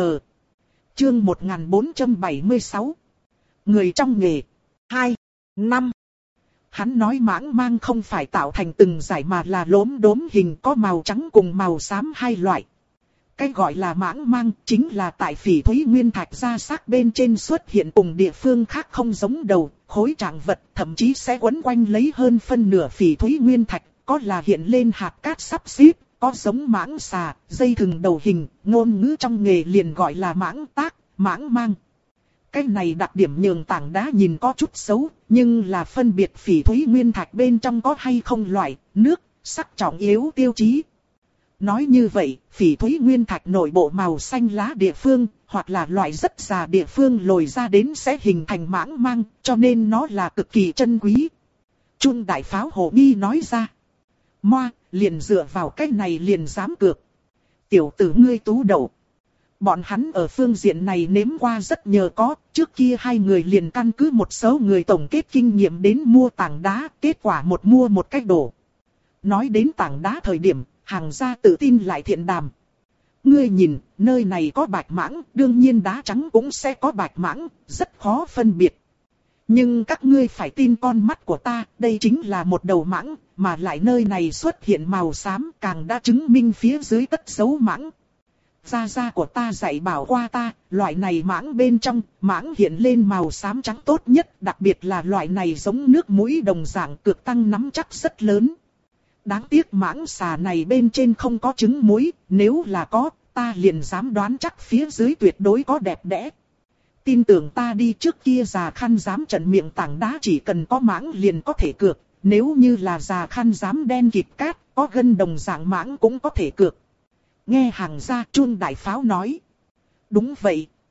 A: Chương một nghìn bốn trăm bảy mươi sáu. Người trong nghề. hai. năm. Hắn nói mãng mang không phải tạo thành từng dải mà là lốm đốm hình có màu trắng cùng màu xám hai loại. Cái gọi là mãng mang chính là tại phỉ thúy nguyên thạch ra xác bên trên xuất hiện cùng địa phương khác không giống đầu, khối trạng vật thậm chí sẽ quấn quanh lấy hơn phân nửa phỉ thúy nguyên thạch, có là hiện lên hạt cát sắp xếp, có giống mãng xà, dây thừng đầu hình, ngôn ngữ trong nghề liền gọi là mãng tác, mãng mang. Cái này đặc điểm nhường tảng đá nhìn có chút xấu, nhưng là phân biệt phỉ thúy nguyên thạch bên trong có hay không loại, nước, sắc trọng yếu tiêu chí. Nói như vậy, phỉ thúy nguyên thạch nội bộ màu xanh lá địa phương, hoặc là loại rất già địa phương lồi ra đến sẽ hình thành mãng mang, cho nên nó là cực kỳ chân quý. Trung đại pháo hồ nghi nói ra. Moa, liền dựa vào cái này liền dám cược. Tiểu tử ngươi tú đậu. Bọn hắn ở phương diện này nếm qua rất nhờ có, trước kia hai người liền căn cứ một số người tổng kết kinh nghiệm đến mua tảng đá, kết quả một mua một cách đổ. Nói đến tảng đá thời điểm, Hằng gia tự tin lại thiện đàm. Ngươi nhìn, nơi này có bạch mãng, đương nhiên đá trắng cũng sẽ có bạch mãng, rất khó phân biệt. Nhưng các ngươi phải tin con mắt của ta, đây chính là một đầu mãng, mà lại nơi này xuất hiện màu xám càng đã chứng minh phía dưới tất dấu mãng. Gia gia của ta dạy bảo qua ta, loại này mãng bên trong, mãng hiện lên màu xám trắng tốt nhất, đặc biệt là loại này giống nước mũi đồng dạng cực tăng nắm chắc rất lớn. Đáng tiếc mãng xà này bên trên không có trứng muối, nếu là có, ta liền dám đoán chắc phía dưới tuyệt đối có đẹp đẽ. Tin tưởng ta đi, trước kia già khăn dám trận miệng tảng đá chỉ cần có mãng liền có thể cược, nếu như là già khăn dám đen kịt cát, có gân đồng dạng mãng cũng có thể cược. Nghe Hằng gia Chun đại pháo nói. Đúng vậy.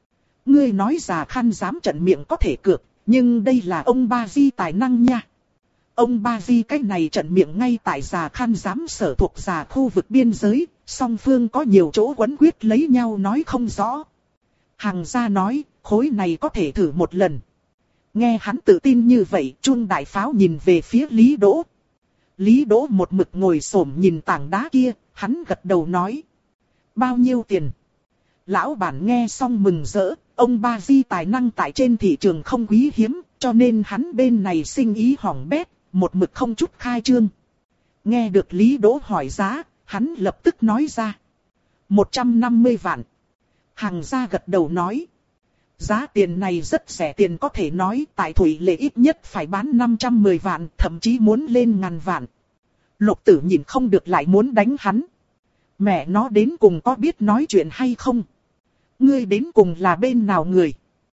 A: Ngươi nói già khăn dám trận miệng có thể cược, nhưng đây là ông Ba Di tài năng nha. Ông Ba Di cái này trận miệng ngay tại già khăn dám sở thuộc già khu vực biên giới, song phương có nhiều chỗ quấn quyết lấy nhau nói không rõ. Hằng gia nói, khối này có thể thử một lần. Nghe hắn tự tin như vậy, Trung Đại Pháo nhìn về phía Lý Đỗ. Lý Đỗ một mực ngồi xổm nhìn tảng đá kia, hắn gật đầu nói. Bao nhiêu tiền? Lão bản nghe xong mừng rỡ, ông Ba Di tài năng tại trên thị trường không quý hiếm, cho nên hắn bên này sinh ý hỏng bét, một mực không chút khai trương. Nghe được Lý Đỗ hỏi giá, hắn lập tức nói ra. một trăm năm mươi vạn. Hằng gia gật đầu nói. Giá tiền này rất rẻ, tiền có thể nói tại Thủy Lệ ít nhất phải bán năm trăm mười vạn, thậm chí muốn lên ngàn vạn. Lục Tử nhìn không được lại muốn đánh hắn. Mẹ nó đến cùng có biết nói chuyện hay không? Ngươi đến cùng là bên nào người?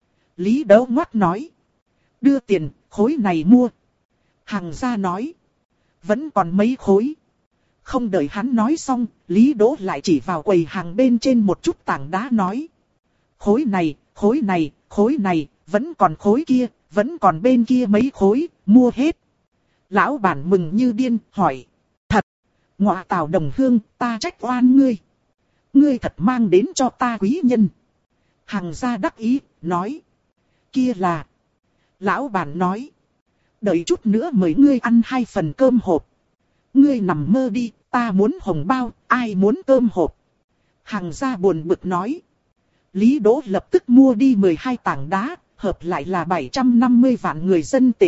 A: Lý Đỗ ngoắt nói. Đưa tiền, khối này mua. Hằng gia nói. Vẫn còn mấy khối. Không đợi hắn nói xong, Lý Đỗ lại chỉ vào quầy hàng bên trên một chút tảng đá nói. Khối này, khối này, khối này, vẫn còn khối kia, vẫn còn bên kia mấy khối, mua hết. Lão bản mừng như điên, hỏi. Thật, ngọa tào đồng hương, ta trách oan ngươi. Ngươi thật mang đến cho ta quý nhân. Hằng gia đắc ý, nói. Kia là. Lão bản nói. Đợi chút nữa mời ngươi ăn hai phần cơm hộp. Ngươi nằm mơ đi, ta muốn hồng bao, ai muốn cơm hộp. Hằng gia buồn bực nói. Lý Đỗ lập tức mua đi mười hai tảng đá, hợp lại là bảy trăm năm mươi vạn người dân tệ.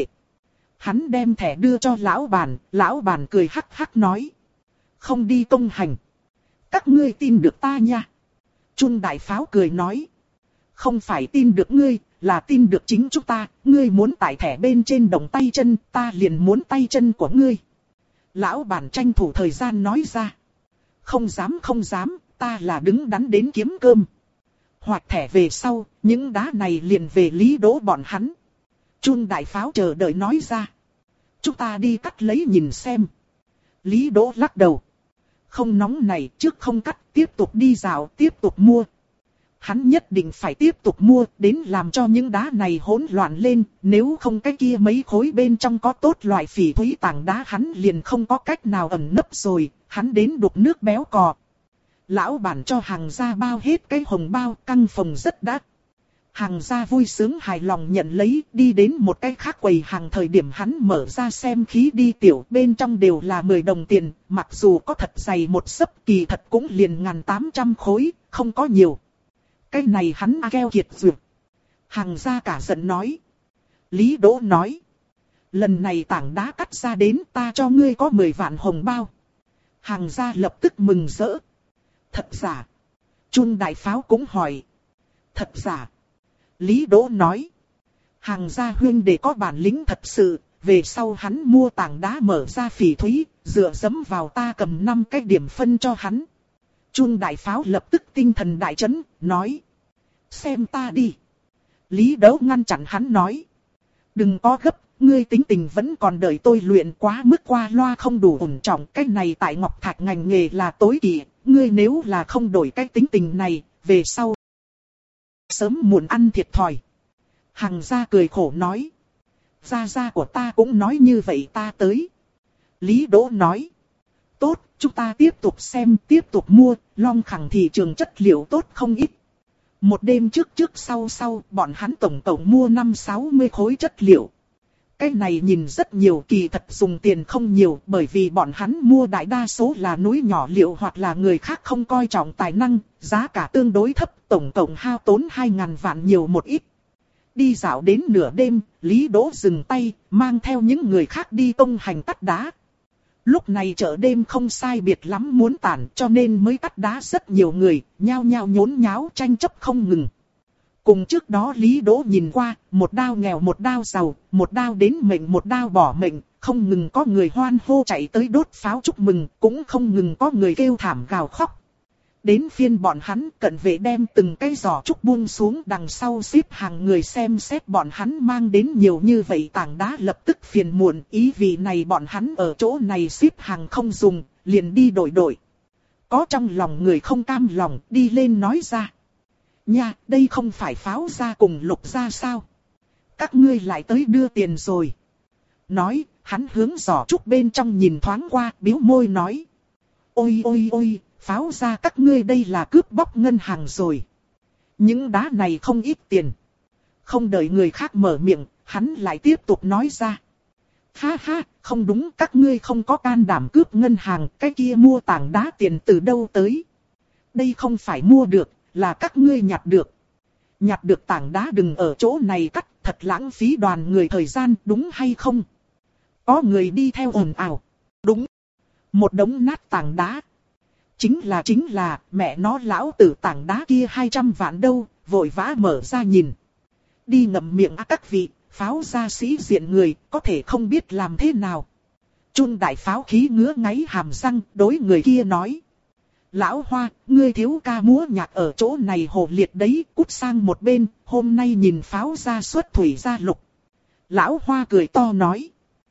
A: Hắn đem thẻ đưa cho lão bản, lão bản cười hắc hắc nói. Không đi công hành. Các ngươi tin được ta nha. Trung Đại Pháo cười nói. Không phải tin được ngươi, là tin được chính chúng ta. Ngươi muốn tải thẻ bên trên động tay chân, ta liền muốn tay chân của ngươi. Lão bản tranh thủ thời gian nói ra. Không dám không dám, ta là đứng đắn đến kiếm cơm. Hoặc thẻ về sau, những đá này liền về Lý Đỗ bọn hắn. Trung Đại Pháo chờ đợi nói ra. Chúng ta đi cắt lấy nhìn xem. Lý Đỗ lắc đầu. Không nóng này, trước không cắt, tiếp tục đi dạo, tiếp tục mua. Hắn nhất định phải tiếp tục mua, đến làm cho những đá này hỗn loạn lên, nếu không cái kia mấy khối bên trong có tốt loại phỉ thúy tảng đá hắn liền không có cách nào ẩn nấp rồi, hắn đến đục nước béo cò. Lão bản cho Hằng gia bao hết cái hồng bao, căng phòng rất đắt. Hằng gia vui sướng hài lòng nhận lấy, đi đến một cái khác quầy hàng, thời điểm hắn mở ra xem khí đi tiểu, bên trong đều là mười đồng tiền, mặc dù có thật dày một xấp, kỳ thật cũng liền ngàn tám trăm khối, không có nhiều. Cái này hắn keo kiệt duyệt. Hằng gia cả giận nói. Lý Đỗ nói. Lần này tảng đá cắt ra đến, ta cho ngươi có mười vạn hồng bao. Hằng gia lập tức mừng rỡ. Thật giả? Trung Đại Pháo cũng hỏi. Thật giả? Lý Đỗ nói. Hằng gia huynh đệ có bản lĩnh thật sự, về sau hắn mua tảng đá mở ra phỉ thúy, dựa dẫm vào ta cầm năm cái điểm phân cho hắn. Trung Đại Pháo lập tức tinh thần đại chấn, nói. Xem ta đi. Lý Đỗ ngăn chặn hắn nói. Đừng có gấp, ngươi tính tình vẫn còn đợi tôi luyện, quá mức qua loa không đủ ổn trọng. Cái này tại Ngọc Thạch ngành nghề là tối kỵ, ngươi nếu là không đổi cái tính tình này, về sau sớm muộn ăn thiệt thòi. Hằng gia cười khổ nói. Gia gia của ta cũng nói như vậy, ta tới. Lý Đỗ nói. Tốt, chúng ta tiếp tục xem, tiếp tục mua, Long Khẳng thị trường chất liệu tốt không ít. Một đêm trước trước sau sau, bọn hắn tổng tổng mua năm sáu mươi khối chất liệu. Cái này nhìn rất nhiều, kỳ thật dùng tiền không nhiều, bởi vì bọn hắn mua đại đa số là núi nhỏ liệu hoặc là người khác không coi trọng tài năng, giá cả tương đối thấp, tổng tổng hao tốn hai ngàn vạn nhiều một ít. Đi dạo đến nửa đêm, Lý Đỗ dừng tay, mang theo những người khác đi công hành cắt đá. Lúc này chợ đêm không sai biệt lắm muốn tản, cho nên mới cắt đá rất nhiều người, nhao nhao nhốn nháo tranh chấp không ngừng. Cùng trước đó Lý Đỗ nhìn qua, một đao nghèo một đao giàu, một đao đến mệnh một đao bỏ mệnh, không ngừng có người hoan hô chạy tới đốt pháo chúc mừng, cũng không ngừng có người kêu thảm gào khóc. Đến phiên bọn hắn, cận vệ đem từng cái giỏ trúc buông xuống, đằng sau xếp hàng người xem xét bọn hắn mang đến nhiều như vậy tảng đá, lập tức phiền muộn, ý vì này bọn hắn ở chỗ này xếp hàng không dùng, liền đi đổi đổi. Có trong lòng người không cam lòng, đi lên nói ra. Nha, đây không phải Pháo gia cùng Lục gia sao? Các ngươi lại tới đưa tiền rồi. Nói, hắn hướng giỏ trúc bên trong nhìn thoáng qua, biếu môi nói. Ôi ôi ôi, Pháo gia các ngươi đây là cướp bóc ngân hàng rồi. Những đá này không ít tiền. Không đợi người khác mở miệng, hắn lại tiếp tục nói ra. Ha ha, không đúng, các ngươi không có can đảm cướp ngân hàng, cái kia mua tảng đá tiền từ đâu tới. Đây không phải mua được, là các ngươi nhặt được. Nhặt được tảng đá đừng ở chỗ này cắt, thật lãng phí đoàn người thời gian, đúng hay không? Có người đi theo ồn ào. Đúng. Một đống nát tảng đá. Chính là chính là, mẹ nó lão tử tảng đá kia hai trăm vạn đâu, vội vã mở ra nhìn. Đi ngậm miệng á các vị, Pháo gia sĩ diện người, có thể không biết làm thế nào. Chun đại pháo khí ngứa ngáy hàm răng, đối người kia nói. Lão Hoa, ngươi thiếu ca múa nhạc ở chỗ này hồ liệt đấy, cút sang một bên, hôm nay nhìn Pháo gia xuất thủy gia lục. Lão Hoa cười to nói.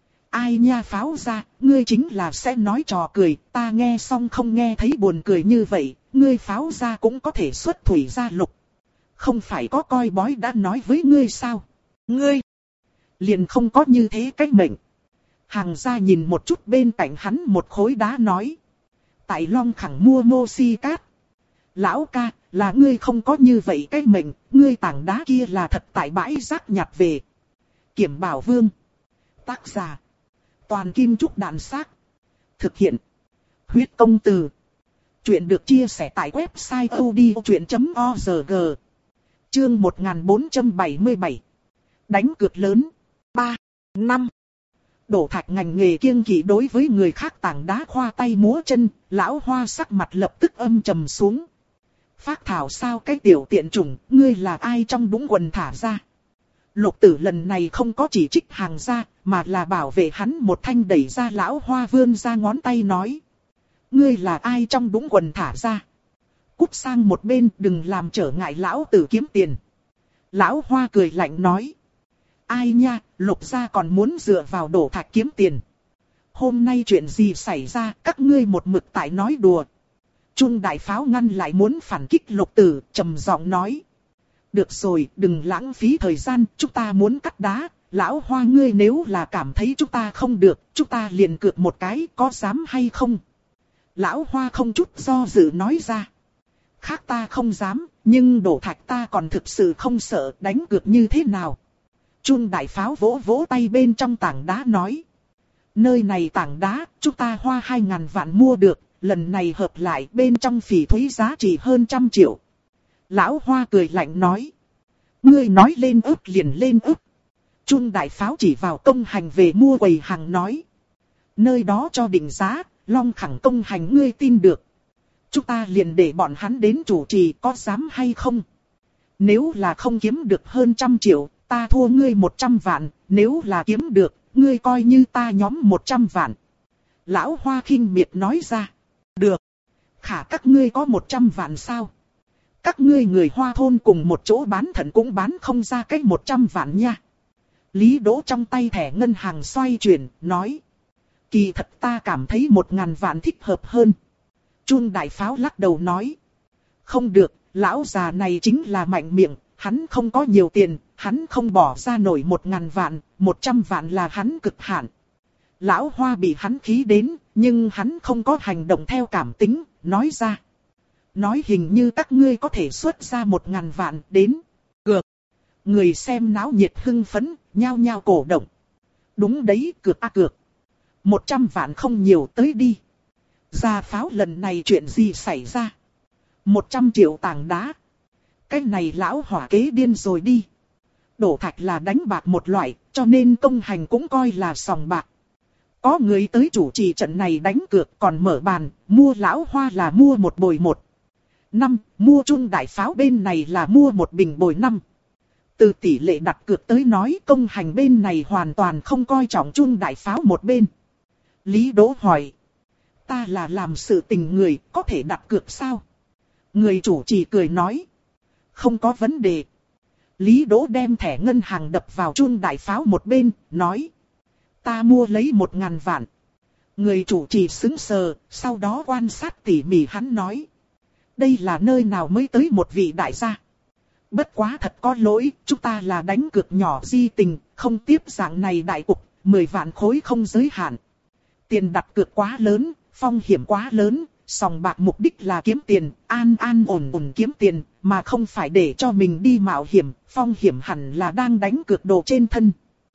A: Ai nha Pháo gia, ngươi chính là sẽ nói trò cười, ta nghe xong không nghe thấy buồn cười như vậy, ngươi Pháo gia cũng có thể xuất thủy gia lục. Không phải có coi bói đã nói với ngươi sao? Ngươi liền không có như thế cách mệnh. Hàng gia nhìn một chút bên cạnh hắn một khối đá nói. Tại Long Khẳng mua mô si cát. Lão ca, là ngươi không có như vậy cách mệnh, ngươi tảng đá kia là thật tại bãi rác nhặt về. Kiểm Bảo Vương. Tác giả. Toàn Kim Trúc Đàn Xác. Thực hiện. Huyết Công Từ. Chuyện được chia sẻ tại website odchuyện chấm org. Chương một nghìn bốn trăm bảy mươi bảy. Đánh cược lớn. ba. năm. Đổ thạch ngành nghề kiêng kỵ đối với người khác tảng đá khoa tay múa chân, Lão Hoa sắc mặt lập tức âm trầm xuống. Phác thảo sao cái tiểu tiện chủng, ngươi là ai trong đũng quần thả ra. Lục tử lần này không có chỉ trích Hàng gia, mà là bảo vệ hắn một thanh đẩy ra Lão Hoa vươn ra ngón tay nói. Ngươi là ai trong đũng quần thả ra. Cút sang một bên đừng làm trở ngại lão tử kiếm tiền. Lão Hoa cười lạnh nói. Ai nha, Lục gia còn muốn dựa vào đổ thạch kiếm tiền. Hôm nay chuyện gì xảy ra, các ngươi một mực tại nói đùa. Chun đại pháo ngăn lại muốn phản kích Lục tử, trầm giọng nói. Được rồi, đừng lãng phí thời gian, chúng ta muốn cắt đá. Lão Hoa ngươi nếu là cảm thấy chúng ta không được, chúng ta liền cược một cái, có dám hay không? Lão Hoa không chút do dự nói ra. Khác ta không dám, nhưng đổ thạch ta còn thực sự không sợ, đánh cược như thế nào? Chun đại pháo vỗ vỗ tay bên trong tảng đá nói. Nơi này tảng đá, chúng ta hoa hai ngàn vạn mua được, lần này hợp lại bên trong phỉ thúy giá trị hơn trăm triệu. Lão Hoa cười lạnh nói. Ngươi nói lên ức liền lên ức. Chun đại pháo chỉ vào công hành về mua quầy hàng nói. Nơi đó cho định giá, Long Khẳng công hành ngươi tin được. Chúng ta liền để bọn hắn đến chủ trì có dám hay không? Nếu là không kiếm được hơn trăm triệu, ta thua ngươi một trăm vạn, nếu là kiếm được, ngươi coi như ta nhóm một trăm vạn. Lão Hoa khinh miệt nói ra. Được. Khả các ngươi có một trăm vạn sao? Các ngươi người Hoa thôn cùng một chỗ bán thận cũng bán không ra cách một trăm vạn nha. Lý Đỗ trong tay thẻ ngân hàng xoay chuyển, nói. Kỳ thật ta cảm thấy một ngàn vạn thích hợp hơn. Chun đại pháo lắc đầu nói. Không được, lão già này chính là mạnh miệng, hắn không có nhiều tiền, hắn không bỏ ra nổi một ngàn vạn, một trăm vạn là hắn cực hạn. Lão Hoa bị hắn khí đến, nhưng hắn không có hành động theo cảm tính, nói ra. Nói hình như các ngươi có thể xuất ra một ngàn vạn đến. Cược. Người xem náo nhiệt hưng phấn, nhao nhao cổ động. Đúng đấy, cược a cược. Một trăm vạn không nhiều tới đi. Gia pháo lần này chuyện gì xảy ra? Một trăm triệu tảng đá. Cái này lão hỏa kế điên rồi đi. Đổ thạch là đánh bạc một loại, cho nên công hành cũng coi là sòng bạc. Có người tới chủ trì trận này đánh cược còn mở bàn, mua lão Hoa là mua một bồi một. Năm, mua Chun đại pháo bên này là mua một bình bồi năm. Từ tỷ lệ đặt cược tới nói công hành bên này hoàn toàn không coi trọng Chun đại pháo một bên. Lý Đỗ hỏi. Ta là làm sự tình người, có thể đặt cược sao? Người chủ trì cười nói. Không có vấn đề. Lý Đỗ đem thẻ ngân hàng đập vào Chun đại pháo một bên, nói. Ta mua lấy một ngàn vạn. Người chủ trì sững sờ, sau đó quan sát tỉ mỉ hắn nói. Đây là nơi nào mới tới một vị đại gia. Bất quá thật có lỗi, chúng ta là đánh cược nhỏ di tình, không tiếp dạng này đại cục, mười vạn khối không giới hạn. Tiền đặt cược quá lớn, phong hiểm quá lớn, sòng bạc mục đích là kiếm tiền, an an ổn ổn kiếm tiền, mà không phải để cho mình đi mạo hiểm, phong hiểm hẳn là đang đánh cược đồ trên thân.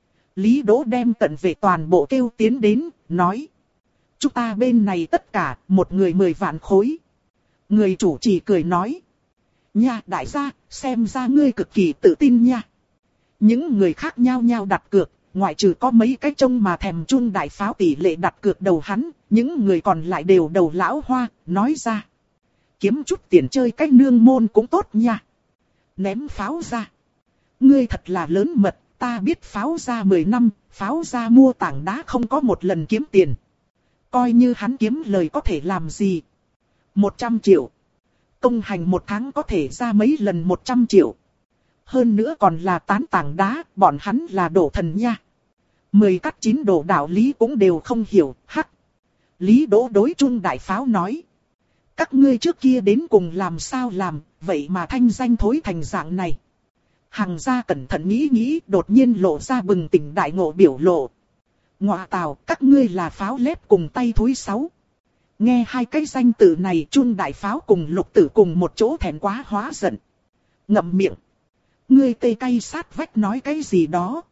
A: Lý Đỗ đem tận vệ toàn bộ kêu tiến đến, nói. Chúng ta bên này tất cả, một người mười vạn khối. Người chủ trì cười nói. Nha đại gia, xem ra ngươi cực kỳ tự tin nha. Những người khác nhau nhau đặt cược, ngoại trừ có mấy cái trông mà thèm chun đại pháo tỷ lệ đặt cược đầu hắn, những người còn lại đều đầu lão hoa, nói ra. Kiếm chút tiền chơi cái nương môn cũng tốt nha. Ném pháo ra. Ngươi thật là lớn mật, ta biết pháo ra mười năm, pháo ra mua tảng đá không có một lần kiếm tiền. Coi như hắn kiếm lời có thể làm gì. một trăm triệu. Công hành một tháng có thể ra mấy lần một trăm triệu. Hơn nữa còn là tán tảng đá, bọn hắn là đổ thần nha. Mười cắt chín đổ đạo lý cũng đều không hiểu, hắc. Lý Đỗ đối Trung đại pháo nói. Các ngươi trước kia đến cùng làm sao làm, vậy mà thanh danh thối thành dạng này. Hằng gia cẩn thận nghĩ nghĩ, đột nhiên lộ ra bừng tỉnh đại ngộ biểu lộ. Ngọa tào, các ngươi là pháo lép cùng tay thối sáu. Nghe hai cái danh tự này, Trung đại pháo cùng Lục Tử cùng một chỗ thẹn quá hóa giận. Ngậm miệng. Ngươi tê cay sát vách nói cái gì đó.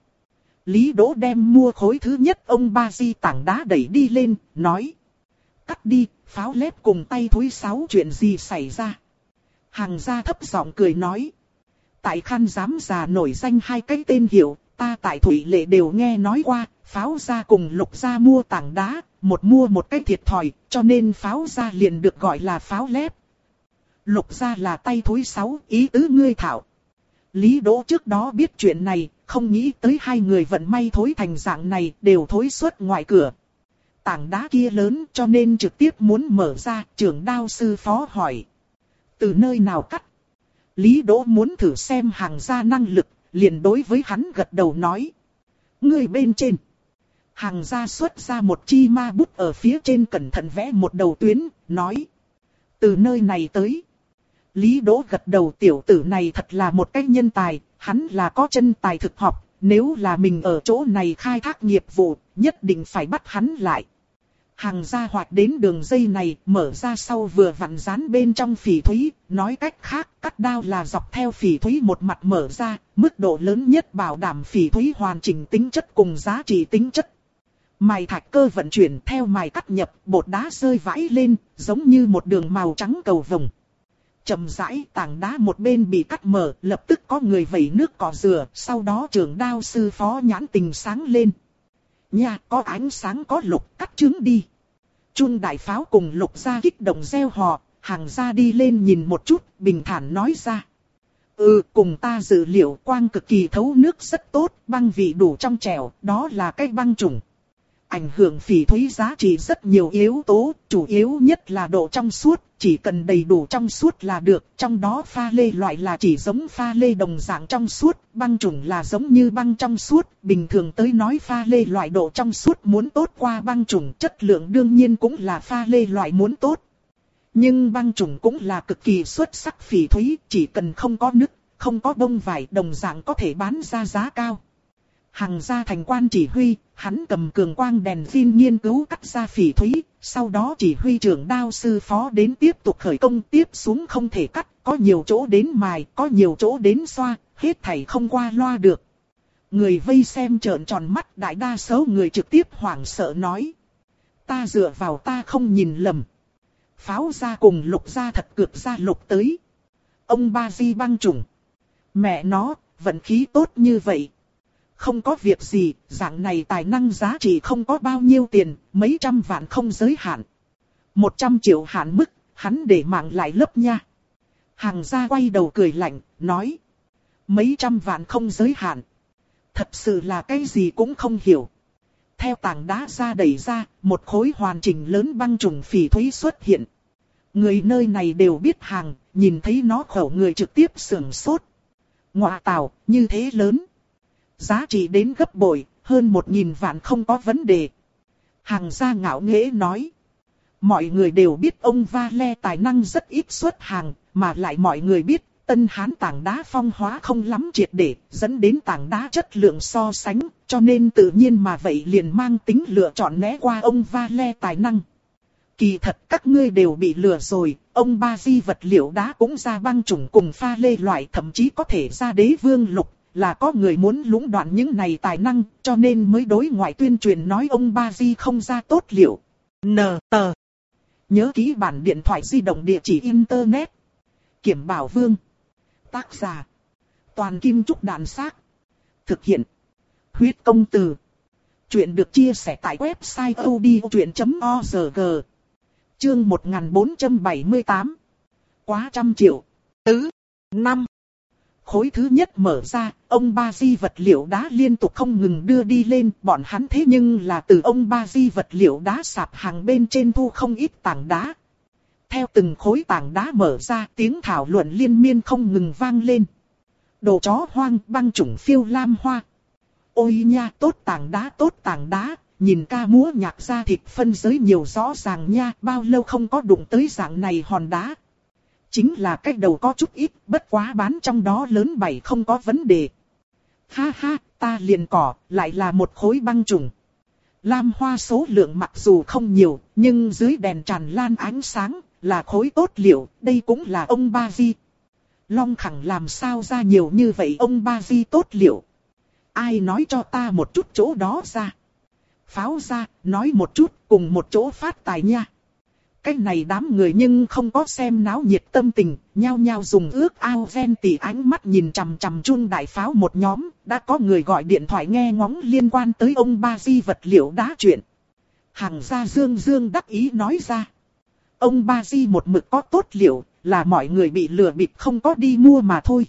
A: Lý Đỗ đem mua khối thứ nhất ông ba di tảng đá đẩy đi lên, nói. Cắt đi, pháo lép cùng tay thối sáu chuyện gì xảy ra. Hằng gia thấp giọng cười nói. Tại Khan giám già nổi danh hai cái tên hiệu, ta tại Thủy Lệ đều nghe nói qua, pháo gia cùng Lục gia mua tảng đá, một mua một cái thiệt thòi, cho nên pháo gia liền được gọi là pháo lép. Lục gia là tay thối sáu, ý tứ ngươi thảo. Lý Đỗ trước đó biết chuyện này, không nghĩ tới hai người vận may thối thành dạng này, đều thối xuất ngoài cửa. Tảng đá kia lớn cho nên trực tiếp muốn mở ra, trưởng đao sư phó hỏi. Từ nơi nào cắt? Lý Đỗ muốn thử xem Hằng gia năng lực, liền đối với hắn gật đầu nói. Ngươi bên trên. Hằng gia xuất ra một chi ma bút ở phía trên cẩn thận vẽ một đầu tuyến, nói. Từ nơi này tới. Lý Đỗ gật đầu, tiểu tử này thật là một cái nhân tài, hắn là có chân tài thực học, nếu là mình ở chỗ này khai thác nghiệp vụ, nhất định phải bắt hắn lại. Hằng gia hoạt đến đường dây này, mở ra sau vừa vặn dán bên trong phỉ thúy, nói cách khác, cắt đao là dọc theo phỉ thúy một mặt mở ra, mức độ lớn nhất bảo đảm phỉ thúy hoàn chỉnh tính chất cùng giá trị tính chất. Mài thạch cơ vận chuyển theo mài cắt nhập, bột đá rơi vãi lên, giống như một đường màu trắng cầu vồng. Chậm rãi tảng đá một bên bị cắt mở, lập tức có người vẩy nước cọ rửa, sau đó trưởng đao sư phó nhãn tình sáng lên. Nha, có ánh sáng có Lục, cắt trứng đi. Trung đại pháo cùng Lục gia kích động reo hò, Hằng gia đi lên nhìn một chút, bình thản nói ra. Ừ, cùng ta dự liệu quang cực kỳ thấu nước rất tốt, băng vị đủ trong trẻo, đó là cái băng trùng. Ảnh hưởng phỉ thúy giá trị rất nhiều yếu tố, chủ yếu nhất là độ trong suốt, chỉ cần đầy đủ trong suốt là được, trong đó pha lê loại là chỉ giống pha lê đồng dạng trong suốt, băng trùng là giống như băng trong suốt, bình thường tới nói pha lê loại độ trong suốt muốn tốt qua băng trùng, chất lượng đương nhiên cũng là pha lê loại muốn tốt. Nhưng băng trùng cũng là cực kỳ xuất sắc phỉ thúy, chỉ cần không có nứt, không có bông vải đồng dạng có thể bán ra giá cao. Hằng gia thành quan chỉ huy, hắn cầm cường quang đèn pin nghiên cứu cắt ra phỉ thúy, sau đó chỉ huy trưởng đao sư phó đến tiếp tục khởi công, tiếp xuống không thể cắt, có nhiều chỗ đến mài, có nhiều chỗ đến xoa, hết thảy không qua loa được. Người vây xem trợn tròn mắt, đại đa số người trực tiếp hoảng sợ nói. Ta dựa vào ta không nhìn lầm. Pháo gia cùng Lục gia thật cược ra Lục tới. Ông ba di băng trùng. Mẹ nó, vận khí tốt như vậy. Không có việc gì, dạng này tài năng giá trị không có bao nhiêu tiền, mấy trăm vạn không giới hạn. Một trăm triệu hạn mức, hắn để mạng lại lấp nha. Hằng gia quay đầu cười lạnh, nói. Mấy trăm vạn không giới hạn. Thật sự là cái gì cũng không hiểu. Theo tảng đá ra đẩy ra, một khối hoàn chỉnh lớn băng trùng phỉ thúy xuất hiện. Người nơi này đều biết hàng, nhìn thấy nó khẩu người trực tiếp sưởng sốt. Ngọa tào, như thế lớn. Giá trị đến gấp bội, hơn một nghìn vạn không có vấn đề. Hằng gia ngạo nghễ nói. Mọi người đều biết ông Va Le tài năng rất ít xuất hàng, mà lại mọi người biết, Tân Hán tảng đá phong hóa không lắm triệt để, dẫn đến tảng đá chất lượng so sánh, cho nên tự nhiên mà vậy liền mang tính lựa chọn né qua ông Vale tài năng. Kỳ thật các ngươi đều bị lừa rồi, ông Ba Di vật liệu đá cũng ra băng chủng cùng pha lê loại, thậm chí có thể ra đế vương lục, là có người muốn lũng đoạn những này tài năng, cho nên mới đối ngoại tuyên truyền nói ông Ba Di không ra tốt liệu. N tờ. Nhớ ký bản điện thoại di động địa chỉ internet. Kiểm Bảo Vương. Tác giả. Toàn Kim Trúc Đàn Xác. Thực hiện. Huyết Công Từ. Chuyện được chia sẻ tại website odchuyện chấm org. Chương một nghìn bốn trăm bảy mươi tám. Quá trăm triệu. Tứ. Năm. Khối thứ nhất mở ra, ông Ba Di vật liệu đá liên tục không ngừng đưa đi lên, bọn hắn thế nhưng là từ ông Ba Di vật liệu đá sạp hàng bên trên thu không ít tảng đá. Theo từng khối tảng đá mở ra, tiếng thảo luận liên miên không ngừng vang lên. Đồ chó hoang, băng chủng phiêu lam hoa. Ôi nha, tốt tảng đá, tốt tảng đá, nhìn ca múa nhạc ra thịt phân giới nhiều rõ ràng nha, bao lâu không có đụng tới dạng này hòn đá. Chính là cách đầu có chút ít, bất quá bán trong đó lớn bảy không có vấn đề. Ha ha, ta liền cỏ, lại là một khối băng chủng. Lam hoa số lượng mặc dù không nhiều, nhưng dưới đèn tràn lan ánh sáng, là khối tốt liệu, đây cũng là ông Ba Di. Long Khẳng làm sao ra nhiều như vậy ông Ba Di tốt liệu. Ai nói cho ta một chút chỗ đó ra. Pháo ra, nói một chút, cùng một chỗ phát tài nha. Cái này đám người nhưng không có xem náo nhiệt tâm tình, nhao nhao dùng ước ao ven tỉ ánh mắt nhìn chằm chằm Chung đại pháo một nhóm, đã có người gọi điện thoại nghe ngóng liên quan tới ông Ba Di vật liệu đá chuyện. Hàng gia dương dương đắc ý nói ra. Ông Ba Di một mực có tốt liệu, là mọi người bị lừa bịp không có đi mua mà thôi.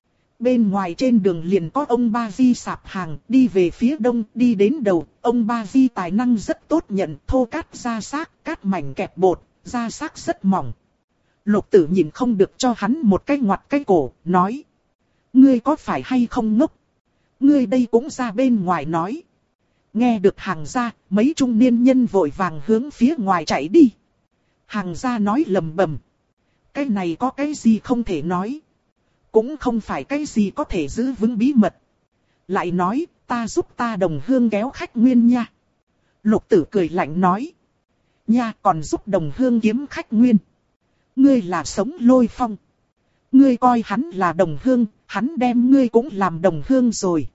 A: Bên ngoài trên đường liền có ông Ba Di sạp hàng, đi về phía đông, đi đến đầu, ông Ba Di tài năng rất tốt nhận, thô cát ra xác, cát mảnh kẹp bột, ra xác rất mỏng. Lục Tử nhìn không được cho hắn một cái ngoặt cái cổ, nói. Ngươi có phải hay không ngốc? Ngươi đây cũng ra bên ngoài nói. Nghe được hàng gia, mấy trung niên nhân vội vàng hướng phía ngoài chạy đi. Hàng gia nói lầm bầm. Cái này có cái gì không thể nói. Cũng không phải cái gì có thể giữ vững bí mật. Lại nói, ta giúp ta đồng hương kéo khách nguyên nha. Lục Tử cười lạnh nói. Nha, còn giúp đồng hương kiếm khách nguyên. Ngươi là sống lôi phong. Ngươi coi hắn là đồng hương, hắn đem ngươi cũng làm đồng hương rồi.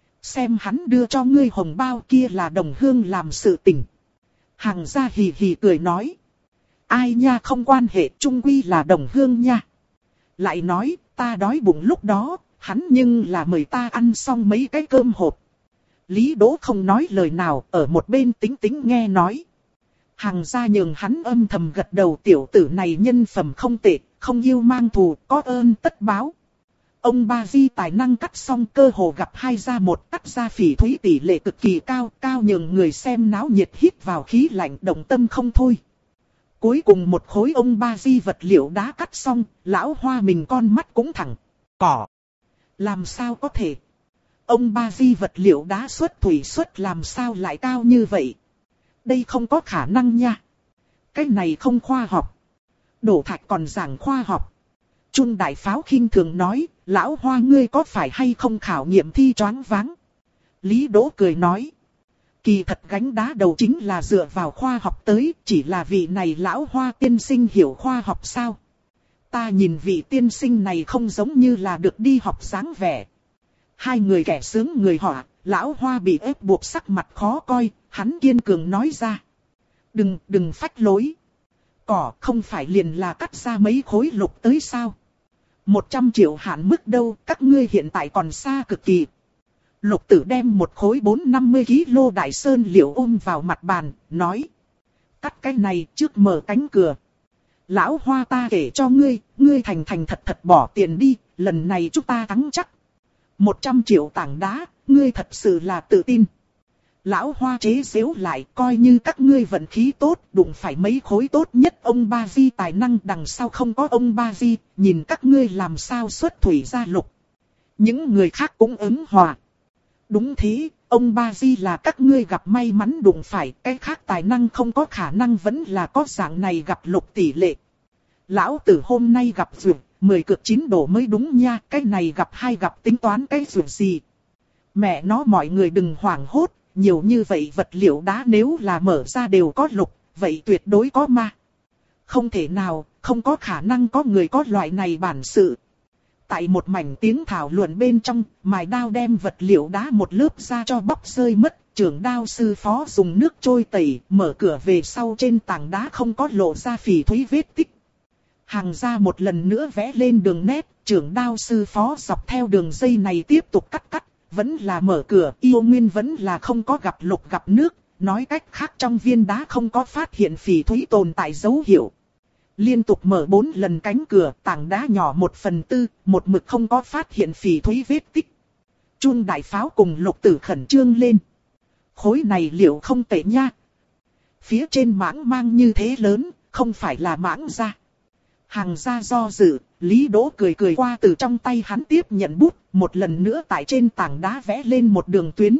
A: Xem hắn đưa cho ngươi hồng bao kia là đồng hương làm sự tình. Hàng gia hì hì cười nói. Ai nha, không quan hệ, chung quy là đồng hương nha. Lại nói, ta đói bụng lúc đó, hắn nhưng là mời ta ăn xong mấy cái cơm hộp. Lý Đỗ không nói lời nào, ở một bên tính tính nghe nói. Hàng gia nhường hắn âm thầm gật đầu, tiểu tử này nhân phẩm không tệ, không yêu mang thù, có ơn tất báo. Ông Ba Di tài năng cắt xong cơ hồ gặp hai ra một, cắt ra phỉ thúy tỷ lệ cực kỳ cao, cao nhường người xem náo nhiệt hít vào khí lạnh động tâm không thôi. Cuối cùng một khối ông Ba Di vật liệu đá cắt xong, lão Hoa mình con mắt cũng thẳng. Cỏ. Làm sao có thể? Ông Ba Di vật liệu đá xuất thủy xuất làm sao lại cao như vậy? Đây không có khả năng nha. Cái này không khoa học. Đổ thạch còn giảng khoa học. Chung đại pháo khinh thường nói, lão Hoa ngươi có phải hay không khảo nghiệm thi choáng váng? Lý Đỗ cười nói. Kỳ thật gánh đá đầu chính là dựa vào khoa học tới, chỉ là vị này lão Hoa tiên sinh hiểu khoa học sao? Ta nhìn vị tiên sinh này không giống như là được đi học dáng vẻ. Hai người kẻ sướng người họa, lão Hoa bị ép buộc sắc mặt khó coi, hắn kiên cường nói ra. Đừng, đừng phách lối. Cỏ không phải liền là cắt ra mấy khối lục tới sao? Một trăm triệu hạn mức đâu, các ngươi hiện tại còn xa cực kỳ. Lục Tử đem một khối bốn trăm năm mươi ki lô đại sơn liệu ôm vào mặt bàn, nói. Cắt cái này trước mở cánh cửa. Lão Hoa ta kể cho ngươi, ngươi thành thành thật thật bỏ tiền đi, lần này chúng ta thắng chắc. Một trăm triệu tảng đá, ngươi thật sự là tự tin. Lão Hoa chế giễu lại, coi như các ngươi vận khí tốt, đụng phải mấy khối tốt nhất ông Ba Di tài năng, đằng sau không có ông Ba Di, nhìn các ngươi làm sao xuất thủy ra lục. Những người khác cũng ứng hòa. Đúng thế, ông Ba Di là các ngươi gặp may mắn đụng phải, cái khác tài năng không có khả năng vẫn là có dạng này gặp lục tỷ lệ. Lão tử hôm nay gặp duyệt, mười cược chín đổ mới đúng nha, cái này gặp hai gặp tính toán cái chuyện gì. Mẹ nó mọi người đừng hoảng hốt, nhiều như vậy vật liệu đá nếu là mở ra đều có lục, vậy tuyệt đối có ma. Không thể nào, không có khả năng có người có loại này bản sự. Tại một mảnh tiếng thảo luận bên trong, mài đao đem vật liệu đá một lớp ra cho bóc rơi mất. Trưởng đao sư phó dùng nước trôi tẩy, mở cửa về sau trên tảng đá không có lộ ra phỉ thúy vết tích. Hàng ra một lần nữa vẽ lên đường nét, trưởng đao sư phó dọc theo đường dây này tiếp tục cắt cắt, vẫn là mở cửa, yêu nguyên vẫn là không có gặp lục gặp nước, nói cách khác trong viên đá không có phát hiện phỉ thúy tồn tại dấu hiệu. Liên tục mở bốn lần cánh cửa, tảng đá nhỏ một phần tư, một mực không có phát hiện phỉ thúy vết tích. Chun đại pháo cùng Lục Tử khẩn trương lên. Khối này liệu không tệ nha. Phía trên mãng mang như thế lớn, không phải là mãng ra. Hàng ra do dự, Lý Đỗ cười cười qua từ trong tay hắn tiếp nhận bút, một lần nữa tại trên tảng đá vẽ lên một đường tuyến.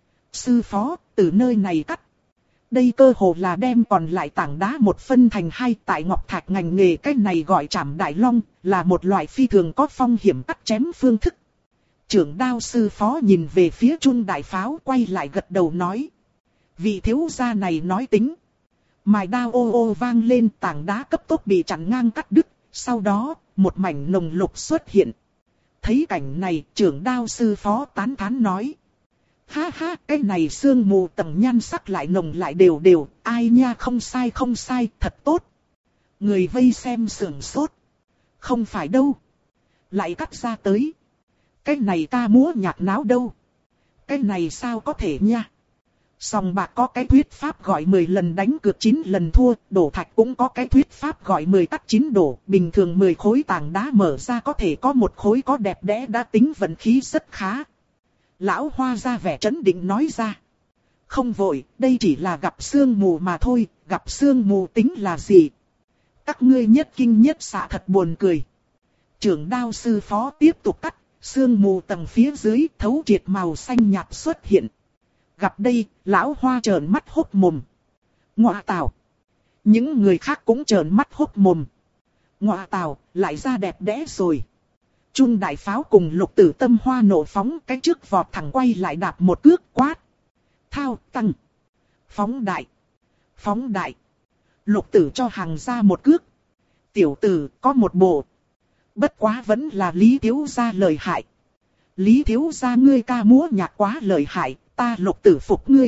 A: Sư phó, từ nơi này cắt. Đây cơ hồ là đem còn lại tảng đá một phân thành hai, tại ngọc thạch ngành nghề cái này gọi trảm đại long, là một loại phi thường có phong hiểm cắt chém phương thức. Trưởng đao sư phó nhìn về phía Chun đại pháo, quay lại gật đầu nói. Vị thiếu gia này nói tính. Mài đao ô ô vang lên, tảng đá cấp tốc bị chặn ngang cắt đứt, sau đó, một mảnh nồng lục xuất hiện. Thấy cảnh này, trưởng đao sư phó tán thán nói. Ha ha, cái này sương mù tầng nhan sắc lại nồng lại đều đều, ai nha, không sai không sai, thật tốt. Người vây xem sưởng sốt. Không phải đâu. Lại cắt ra tới. Cái này ta múa nhạc náo đâu. Cái này sao có thể nha. Sòng bạc có cái thuyết pháp gọi mười lần đánh cược chín lần thua, đổ thạch cũng có cái thuyết pháp gọi mười cắt chín đổ. Bình thường mười khối tảng đá mở ra có thể có một khối có đẹp đẽ, đã tính vận khí rất khá. Lão Hoa ra vẻ trấn định nói ra. Không vội, đây chỉ là gặp sương mù mà thôi, gặp sương mù tính là gì? Các ngươi nhất kinh nhất xạ thật buồn cười. Trưởng đao sư phó tiếp tục cắt, sương mù tầng phía dưới thấu triệt màu xanh nhạt xuất hiện. Gặp đây, Lão Hoa trợn mắt hốc mồm. Ngọa tào. Những người khác cũng trợn mắt hốc mồm. Ngọa tào, lại ra đẹp đẽ rồi. Chun đại pháo cùng Lục Tử tâm hoa nổ phóng, cái trước vọt thẳng quay lại đạp một cước quát. Thao, tăng. Phóng đại. Phóng đại. Lục Tử cho Hàng ra một cước. Tiểu tử, có một bộ. Bất quá vẫn là Lý thiếu gia lợi hại. Lý thiếu gia ngươi ca múa nhạc quá lợi hại, ta Lục Tử phục ngươi.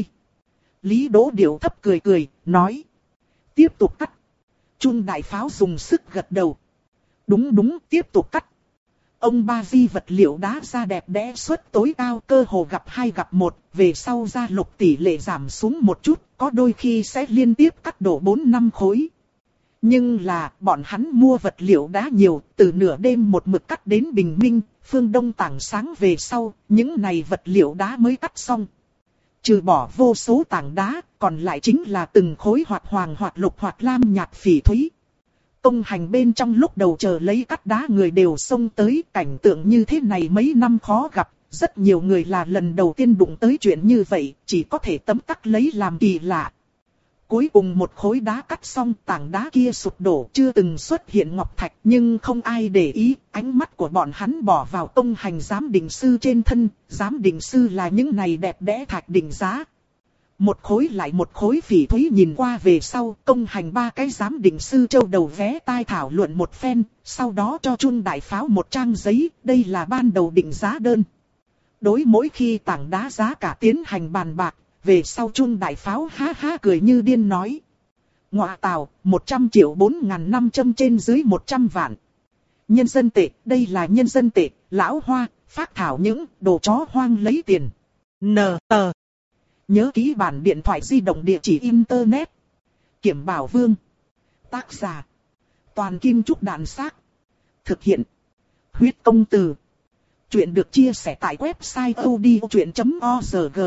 A: Lý Đỗ điệu thấp cười cười, nói. Tiếp tục cắt. Chun đại pháo dùng sức gật đầu. Đúng đúng, tiếp tục cắt. Ông ba di vật liệu đá ra đẹp đẽ suất tối cao, cơ hồ gặp hai gặp một, về sau ra lục tỷ lệ giảm xuống một chút, có đôi khi sẽ liên tiếp cắt đổ bốn năm khối. Nhưng là, bọn hắn mua vật liệu đá nhiều, từ nửa đêm một mực cắt đến bình minh, phương đông tảng sáng về sau, những này vật liệu đá mới cắt xong. Trừ bỏ vô số tảng đá, còn lại chính là từng khối hoặc hoàng hoặc lục hoặc lam nhạt phỉ thúy. Công hành bên trong lúc đầu chờ lấy cắt đá người đều xông tới, cảnh tượng như thế này mấy năm khó gặp, rất nhiều người là lần đầu tiên đụng tới chuyện như vậy, chỉ có thể tấm tắc lấy làm kỳ lạ. Cuối cùng một khối đá cắt xong, tảng đá kia sụp đổ, chưa từng xuất hiện ngọc thạch, nhưng không ai để ý, ánh mắt của bọn hắn bỏ vào công hành giám định sư trên thân, giám định sư là những này đẹp đẽ thạch định giá. Một khối lại một khối phỉ thúy nhìn qua về sau, công hành ba cái giám định sư châu đầu vé tai thảo luận một phen, sau đó cho Chun đại pháo một trang giấy, đây là ban đầu định giá đơn. Đối mỗi khi tảng đá giá cả tiến hành bàn bạc, về sau Chun đại pháo ha ha cười như điên nói. Ngọa tào, một trăm triệu bốn ngàn năm trăm trên dưới một trăm vạn. Nhân dân tệ, đây là nhân dân tệ, Lão Hoa, phát thảo những đồ chó hoang lấy tiền. N, tờ. Nhớ ký bản điện thoại di động địa chỉ internet. Kiểm Bảo Vương. Tác giả. Toàn Kim Trúc Đạn Xác. Thực hiện. Huyết Công Từ. Chuyện được chia sẻ tại website odchuyện chấm org.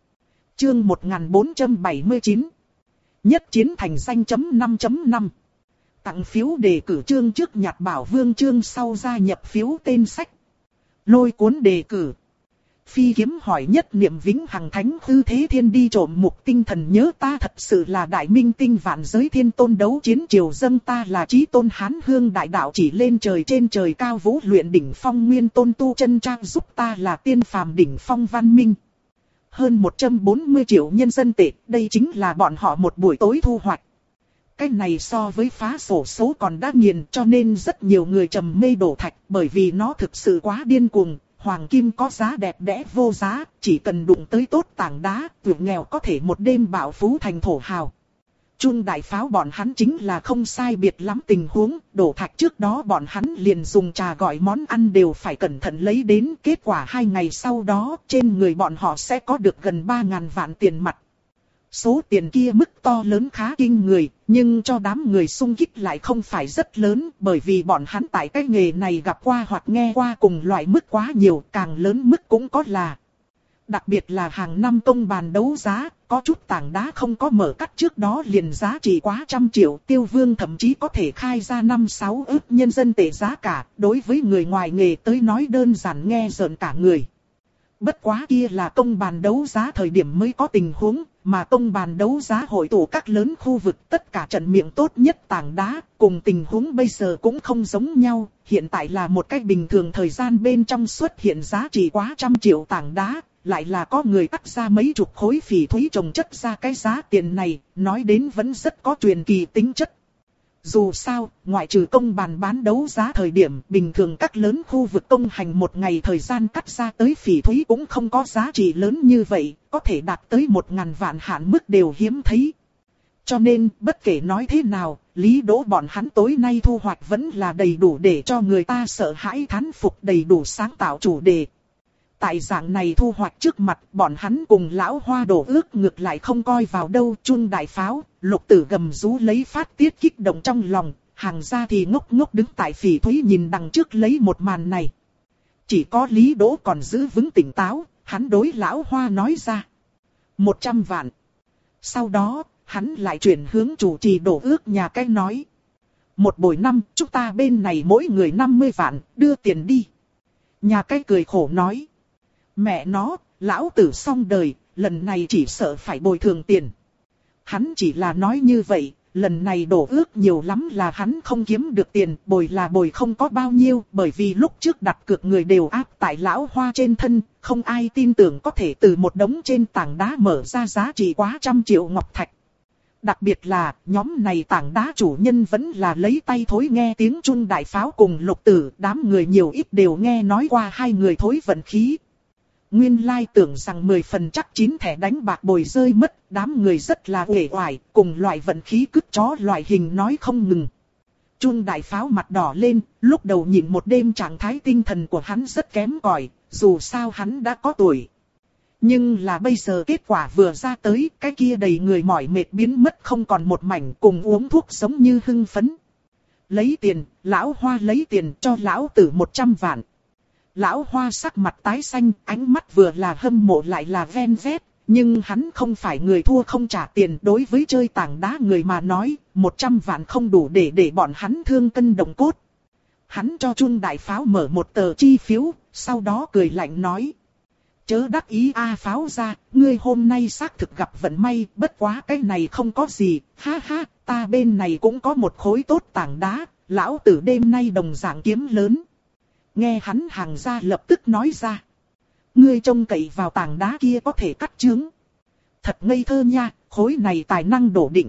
A: Chương một nghìn bốn trăm bảy mươi chín. Nhất chiến thành danh chấm năm chấm năm. Tặng phiếu đề cử chương trước nhặt Bảo Vương chương sau gia nhập phiếu tên sách. Lôi cuốn đề cử. Phi kiếm hỏi nhất niệm vĩnh hằng thánh hư thế thiên đi trộm mục tinh thần nhớ ta thật sự là đại minh tinh vạn giới thiên tôn đấu chiến triều dâng ta là chí tôn hán hương đại đạo chỉ lên trời trên trời cao vũ luyện đỉnh phong nguyên tôn tu chân trang giúp ta là tiên phàm đỉnh phong văn minh. Hơn một trăm bốn mươi triệu nhân dân tệ, đây chính là bọn họ một buổi tối thu hoạch. Cái này so với phá sổ số còn đã nghiền cho nên rất nhiều người trầm mê đổ thạch bởi vì nó thực sự quá điên cuồng. Hoàng kim có giá đẹp đẽ vô giá, chỉ cần đụng tới tốt tảng đá, vượt nghèo có thể một đêm bạo phú thành thổ hào. Chun đại pháo bọn hắn chính là không sai biệt lắm tình huống, đổ thạch trước đó bọn hắn liền dùng trà gọi món ăn đều phải cẩn thận lấy đến. Kết quả hai ngày sau đó, trên người bọn họ sẽ có được gần ba ngàn vạn tiền mặt. Số tiền kia mức to lớn khá kinh người, nhưng cho đám người xung kích lại không phải rất lớn, bởi vì bọn hắn tại cái nghề này gặp qua hoặc nghe qua cùng loại mức quá nhiều, càng lớn mức cũng có là. Đặc biệt là hàng năm công bàn đấu giá, có chút tảng đá không có mở cắt trước đó liền giá trị quá trăm triệu, Tiêu Vương thậm chí có thể khai ra năm sáu ức nhân dân tệ giá cả, đối với người ngoài nghề tới nói đơn giản nghe rợn cả người. Bất quá kia là công bàn đấu giá thời điểm mới có tình huống, mà công bàn đấu giá hội tụ các lớn khu vực tất cả trận miệng tốt nhất tảng đá, cùng tình huống bây giờ cũng không giống nhau, hiện tại là một cách bình thường thời gian bên trong xuất hiện giá trị quá trăm triệu tảng đá, lại là có người cắt ra mấy chục khối phỉ thúy trồng chất ra cái giá tiền này, nói đến vẫn rất có truyền kỳ tính chất. Dù sao, ngoại trừ công bàn bán đấu giá thời điểm, bình thường các lớn khu vực công hành một ngày thời gian cắt ra tới phỉ thúy cũng không có giá trị lớn như vậy, có thể đạt tới một ngàn vạn hạn mức đều hiếm thấy. Cho nên, bất kể nói thế nào, Lý Đỗ bọn hắn tối nay thu hoạch vẫn là đầy đủ để cho người ta sợ hãi thán phục, đầy đủ sáng tạo chủ đề. Tại dạng này thu hoạch trước mặt, bọn hắn cùng lão hoa đổ ước ngược lại không coi vào đâu. Chun đại pháo, Lục Tử gầm rú lấy phát tiết kích động trong lòng, Hàng Gia thì ngốc ngốc đứng tại phỉ thúy nhìn đằng trước lấy một màn này. Chỉ có Lý Đỗ còn giữ vững tỉnh táo, hắn đối lão hoa nói ra. Một trăm vạn. Sau đó, hắn lại chuyển hướng chủ trì đổ ước nhà cái nói. Một buổi năm, chúng ta bên này mỗi người năm mươi vạn, đưa tiền đi. Nhà cái cười khổ nói. Mẹ nó, lão tử xong đời, lần này chỉ sợ phải bồi thường tiền. Hắn chỉ là nói như vậy, lần này đổ ước nhiều lắm là hắn không kiếm được tiền, bồi là bồi không có bao nhiêu, bởi vì lúc trước đặt cược người đều áp tại lão hoa trên thân, không ai tin tưởng có thể từ một đống trên tảng đá mở ra giá trị quá trăm triệu ngọc thạch. Đặc biệt là, nhóm này tảng đá chủ nhân vẫn là lấy tay thối nghe tiếng Chun đại pháo cùng Lục Tử, đám người nhiều ít đều nghe nói qua hai người thối vận khí. Nguyên lai tưởng rằng mười phần chắc chín thẻ đánh bạc bồi rơi mất, đám người rất là uể oải, cùng loại vận khí cứt chó loại hình nói không ngừng. Chun đại pháo mặt đỏ lên, lúc đầu nhìn một đêm trạng thái tinh thần của hắn rất kém cỏi, dù sao hắn đã có tuổi. Nhưng là bây giờ kết quả vừa ra tới, cái kia đầy người mỏi mệt biến mất không còn một mảnh, cùng uống thuốc giống như hưng phấn. Lấy tiền, lão hoa lấy tiền cho lão tử một trăm vạn. Lão hoa sắc mặt tái xanh, ánh mắt vừa là hâm mộ lại là ven vét, nhưng hắn không phải người thua không trả tiền. Đối với chơi tảng đá người mà nói, một trăm vạn không đủ để để bọn hắn thương cân động cốt. Hắn cho Chun đại pháo mở một tờ chi phiếu, sau đó cười lạnh nói. Chớ đắc ý a pháo ra, ngươi hôm nay xác thực gặp vận may, bất quá cái này không có gì, ha ha, ta bên này cũng có một khối tốt tảng đá, lão tử đêm nay đồng dạng kiếm lớn. Nghe hắn Hàng Gia lập tức nói ra. Ngươi trông cậy vào tảng đá kia có thể cắt chướng. Thật ngây thơ nha, khối này tài năng đổ định.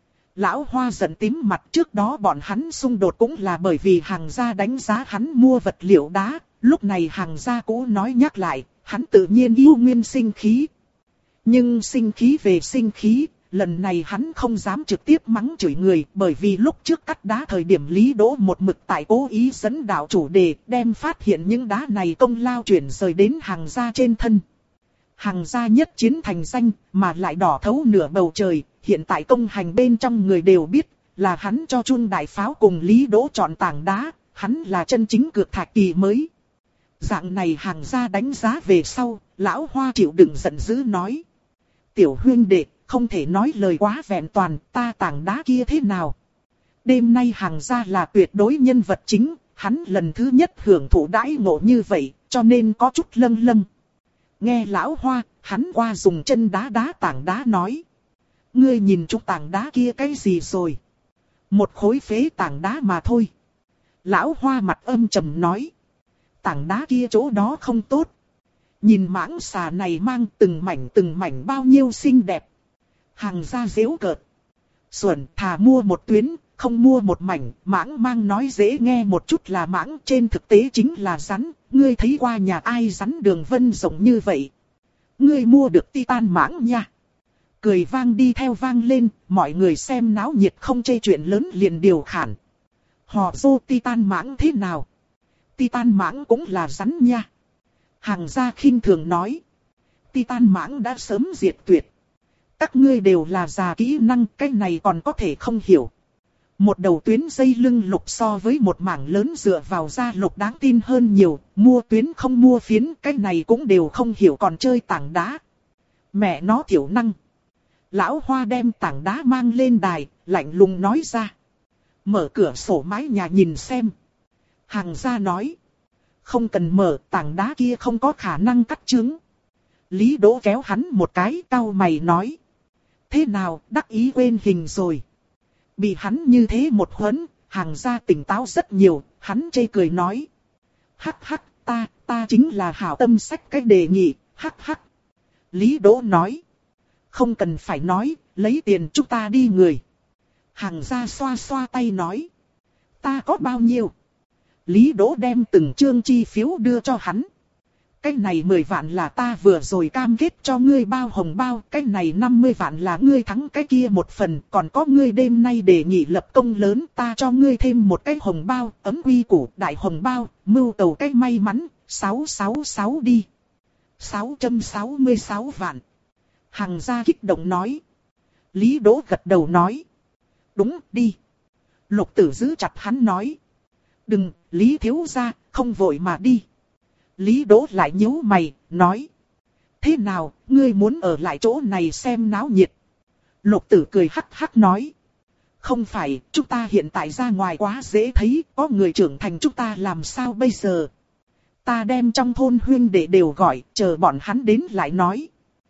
A: Lão Hoa giận tím mặt, trước đó bọn hắn xung đột cũng là bởi vì Hàng Gia đánh giá hắn mua vật liệu đá. Lúc này Hàng Gia cũ nói nhắc lại, hắn tự nhiên yêu nguyên sinh khí. Nhưng sinh khí về sinh khí, lần này hắn không dám trực tiếp mắng chửi người, bởi vì lúc trước cắt đá thời điểm Lý Đỗ một mực tại cố ý dẫn đạo chủ đề, đem phát hiện những đá này công lao chuyển rời đến Hàng Gia trên thân. Hàng Gia nhất chiến thành danh, mà lại đỏ thấu nửa bầu trời, hiện tại công hành bên trong người đều biết, là hắn cho Chun đại pháo cùng Lý Đỗ chọn tảng đá, hắn là chân chính cược thạch kỳ mới. Dạng này Hàng Gia đánh giá về sau, lão Hoa chịu đựng giận dữ nói. Tiểu huynh đệ, không thể nói lời quá vẹn toàn, ta tảng đá kia thế nào? Đêm nay Hàng Gia là tuyệt đối nhân vật chính, hắn lần thứ nhất hưởng thụ đãi ngộ như vậy, cho nên có chút lâng lâng. Nghe lão Hoa, hắn qua dùng chân đá đá tảng đá nói. Ngươi nhìn chút tảng đá kia cái gì rồi? Một khối phế tảng đá mà thôi. Lão Hoa mặt âm trầm nói. Tảng đá kia chỗ đó không tốt. Nhìn mãng xà này mang từng mảnh từng mảnh bao nhiêu xinh đẹp. Hàng gia giễu cợt. Xuẩn thà mua một tuyến, không mua một mảnh. Mãng mang nói dễ nghe một chút là mãng, trên thực tế chính là rắn. Ngươi thấy qua nhà ai rắn đường vân rộng như vậy? Ngươi mua được titan mãng nha. Cười vang đi theo vang lên, mọi người xem náo nhiệt không chê chuyện lớn liền điều khản. Họ dô titan mãng thế nào? Titan mãng cũng là rắn nha. Hàng gia khinh thường nói. Titan mãng đã sớm diệt tuyệt. Các ngươi đều là già kỹ năng, cái này còn có thể không hiểu. Một đầu tuyến dây lưng lục so với một mảng lớn dựa vào da lục đáng tin hơn nhiều. Mua tuyến không mua phiến, cái này cũng đều không hiểu còn chơi tảng đá. Mẹ nó thiểu năng. Lão Hoa đem tảng đá mang lên đài, lạnh lùng nói ra. Mở cửa sổ mái nhà nhìn xem. Hàng gia nói. Không cần mở, tảng đá kia không có khả năng cắt trứng. Lý Đỗ kéo hắn một cái, cau mày nói. Thế nào, đắc ý quên hình rồi. Bị hắn như thế một huấn, hàng gia tỉnh táo rất nhiều, hắn chê cười nói. Hắc hắc, ta, ta chính là hảo tâm sách cách đề nghị, hắc hắc. Lý Đỗ nói. Không cần phải nói, lấy tiền chúng ta đi người. Hàng gia xoa xoa tay nói. Ta có bao nhiêu? Lý Đỗ đem từng chương chi phiếu đưa cho hắn. Cái này mười vạn là ta vừa rồi cam kết cho ngươi bao hồng bao. Cái này năm mươi vạn là ngươi thắng cái kia một phần. Còn có ngươi đêm nay đề nghị lập công lớn. Ta cho ngươi thêm một cái hồng bao. Ấm quy củ đại hồng bao. Mưu cầu cái may mắn. sáu sáu sáu đi. sáu trăm sáu mươi sáu vạn. Hàng gia kích động nói. Lý Đỗ gật đầu nói. Đúng đi. Lục Tử giữ chặt hắn nói. Đừng, Lý thiếu gia, không vội mà đi. Lý Đỗ lại nhíu mày, nói. Thế nào, ngươi muốn ở lại chỗ này xem náo nhiệt? Lục Tử cười hắc hắc nói. Không phải, chúng ta hiện tại ra ngoài quá dễ thấy, có người trưởng thành chúng ta làm sao bây giờ? Ta đem trong thôn huynh đệ đều gọi, chờ bọn hắn đến lại nói.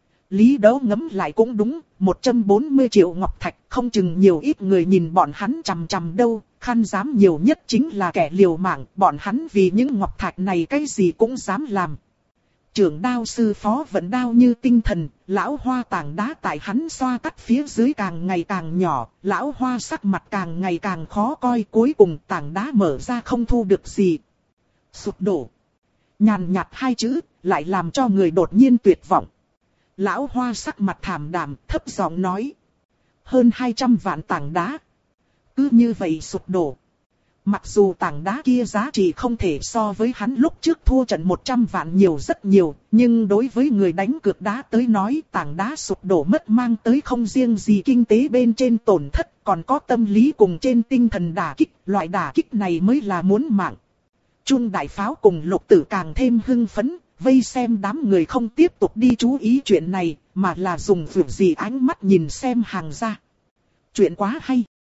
A: Lý Đỗ ngẫm lại cũng đúng, một trăm bốn mươi triệu ngọc thạch, không chừng nhiều ít người nhìn bọn hắn chằm chằm đâu, khăn dám nhiều nhất chính là kẻ liều mạng, bọn hắn vì những ngọc thạch này cái gì cũng dám làm. Trưởng đao sư phó vẫn đao như tinh thần, lão Hoa tảng đá tại hắn xoa cắt phía dưới càng ngày càng nhỏ, lão Hoa sắc mặt càng ngày càng khó coi, cuối cùng tảng đá mở ra không thu được gì. Sụp đổ. Nhàn nhạt hai chữ, lại làm cho người đột nhiên tuyệt vọng. Lão Hoa sắc mặt thảm đạm, thấp giọng nói. Hơn hai trăm vạn tảng đá. Cứ như vậy sụp đổ. Mặc dù tảng đá kia giá trị không thể so với hắn lúc trước thua trận một trăm vạn nhiều rất nhiều. Nhưng đối với người đánh cược đá tới nói tảng đá sụp đổ mất mang tới không riêng gì kinh tế bên trên tổn thất. Còn có tâm lý cùng trên tinh thần đả kích. Loại đả kích này mới là muốn mạng. Trung đại pháo cùng Lục Tử càng thêm hưng phấn. Vây xem đám người không tiếp tục đi chú ý chuyện này, mà là dùng vượt gì ánh mắt nhìn xem hàng gia. Chuyện quá hay.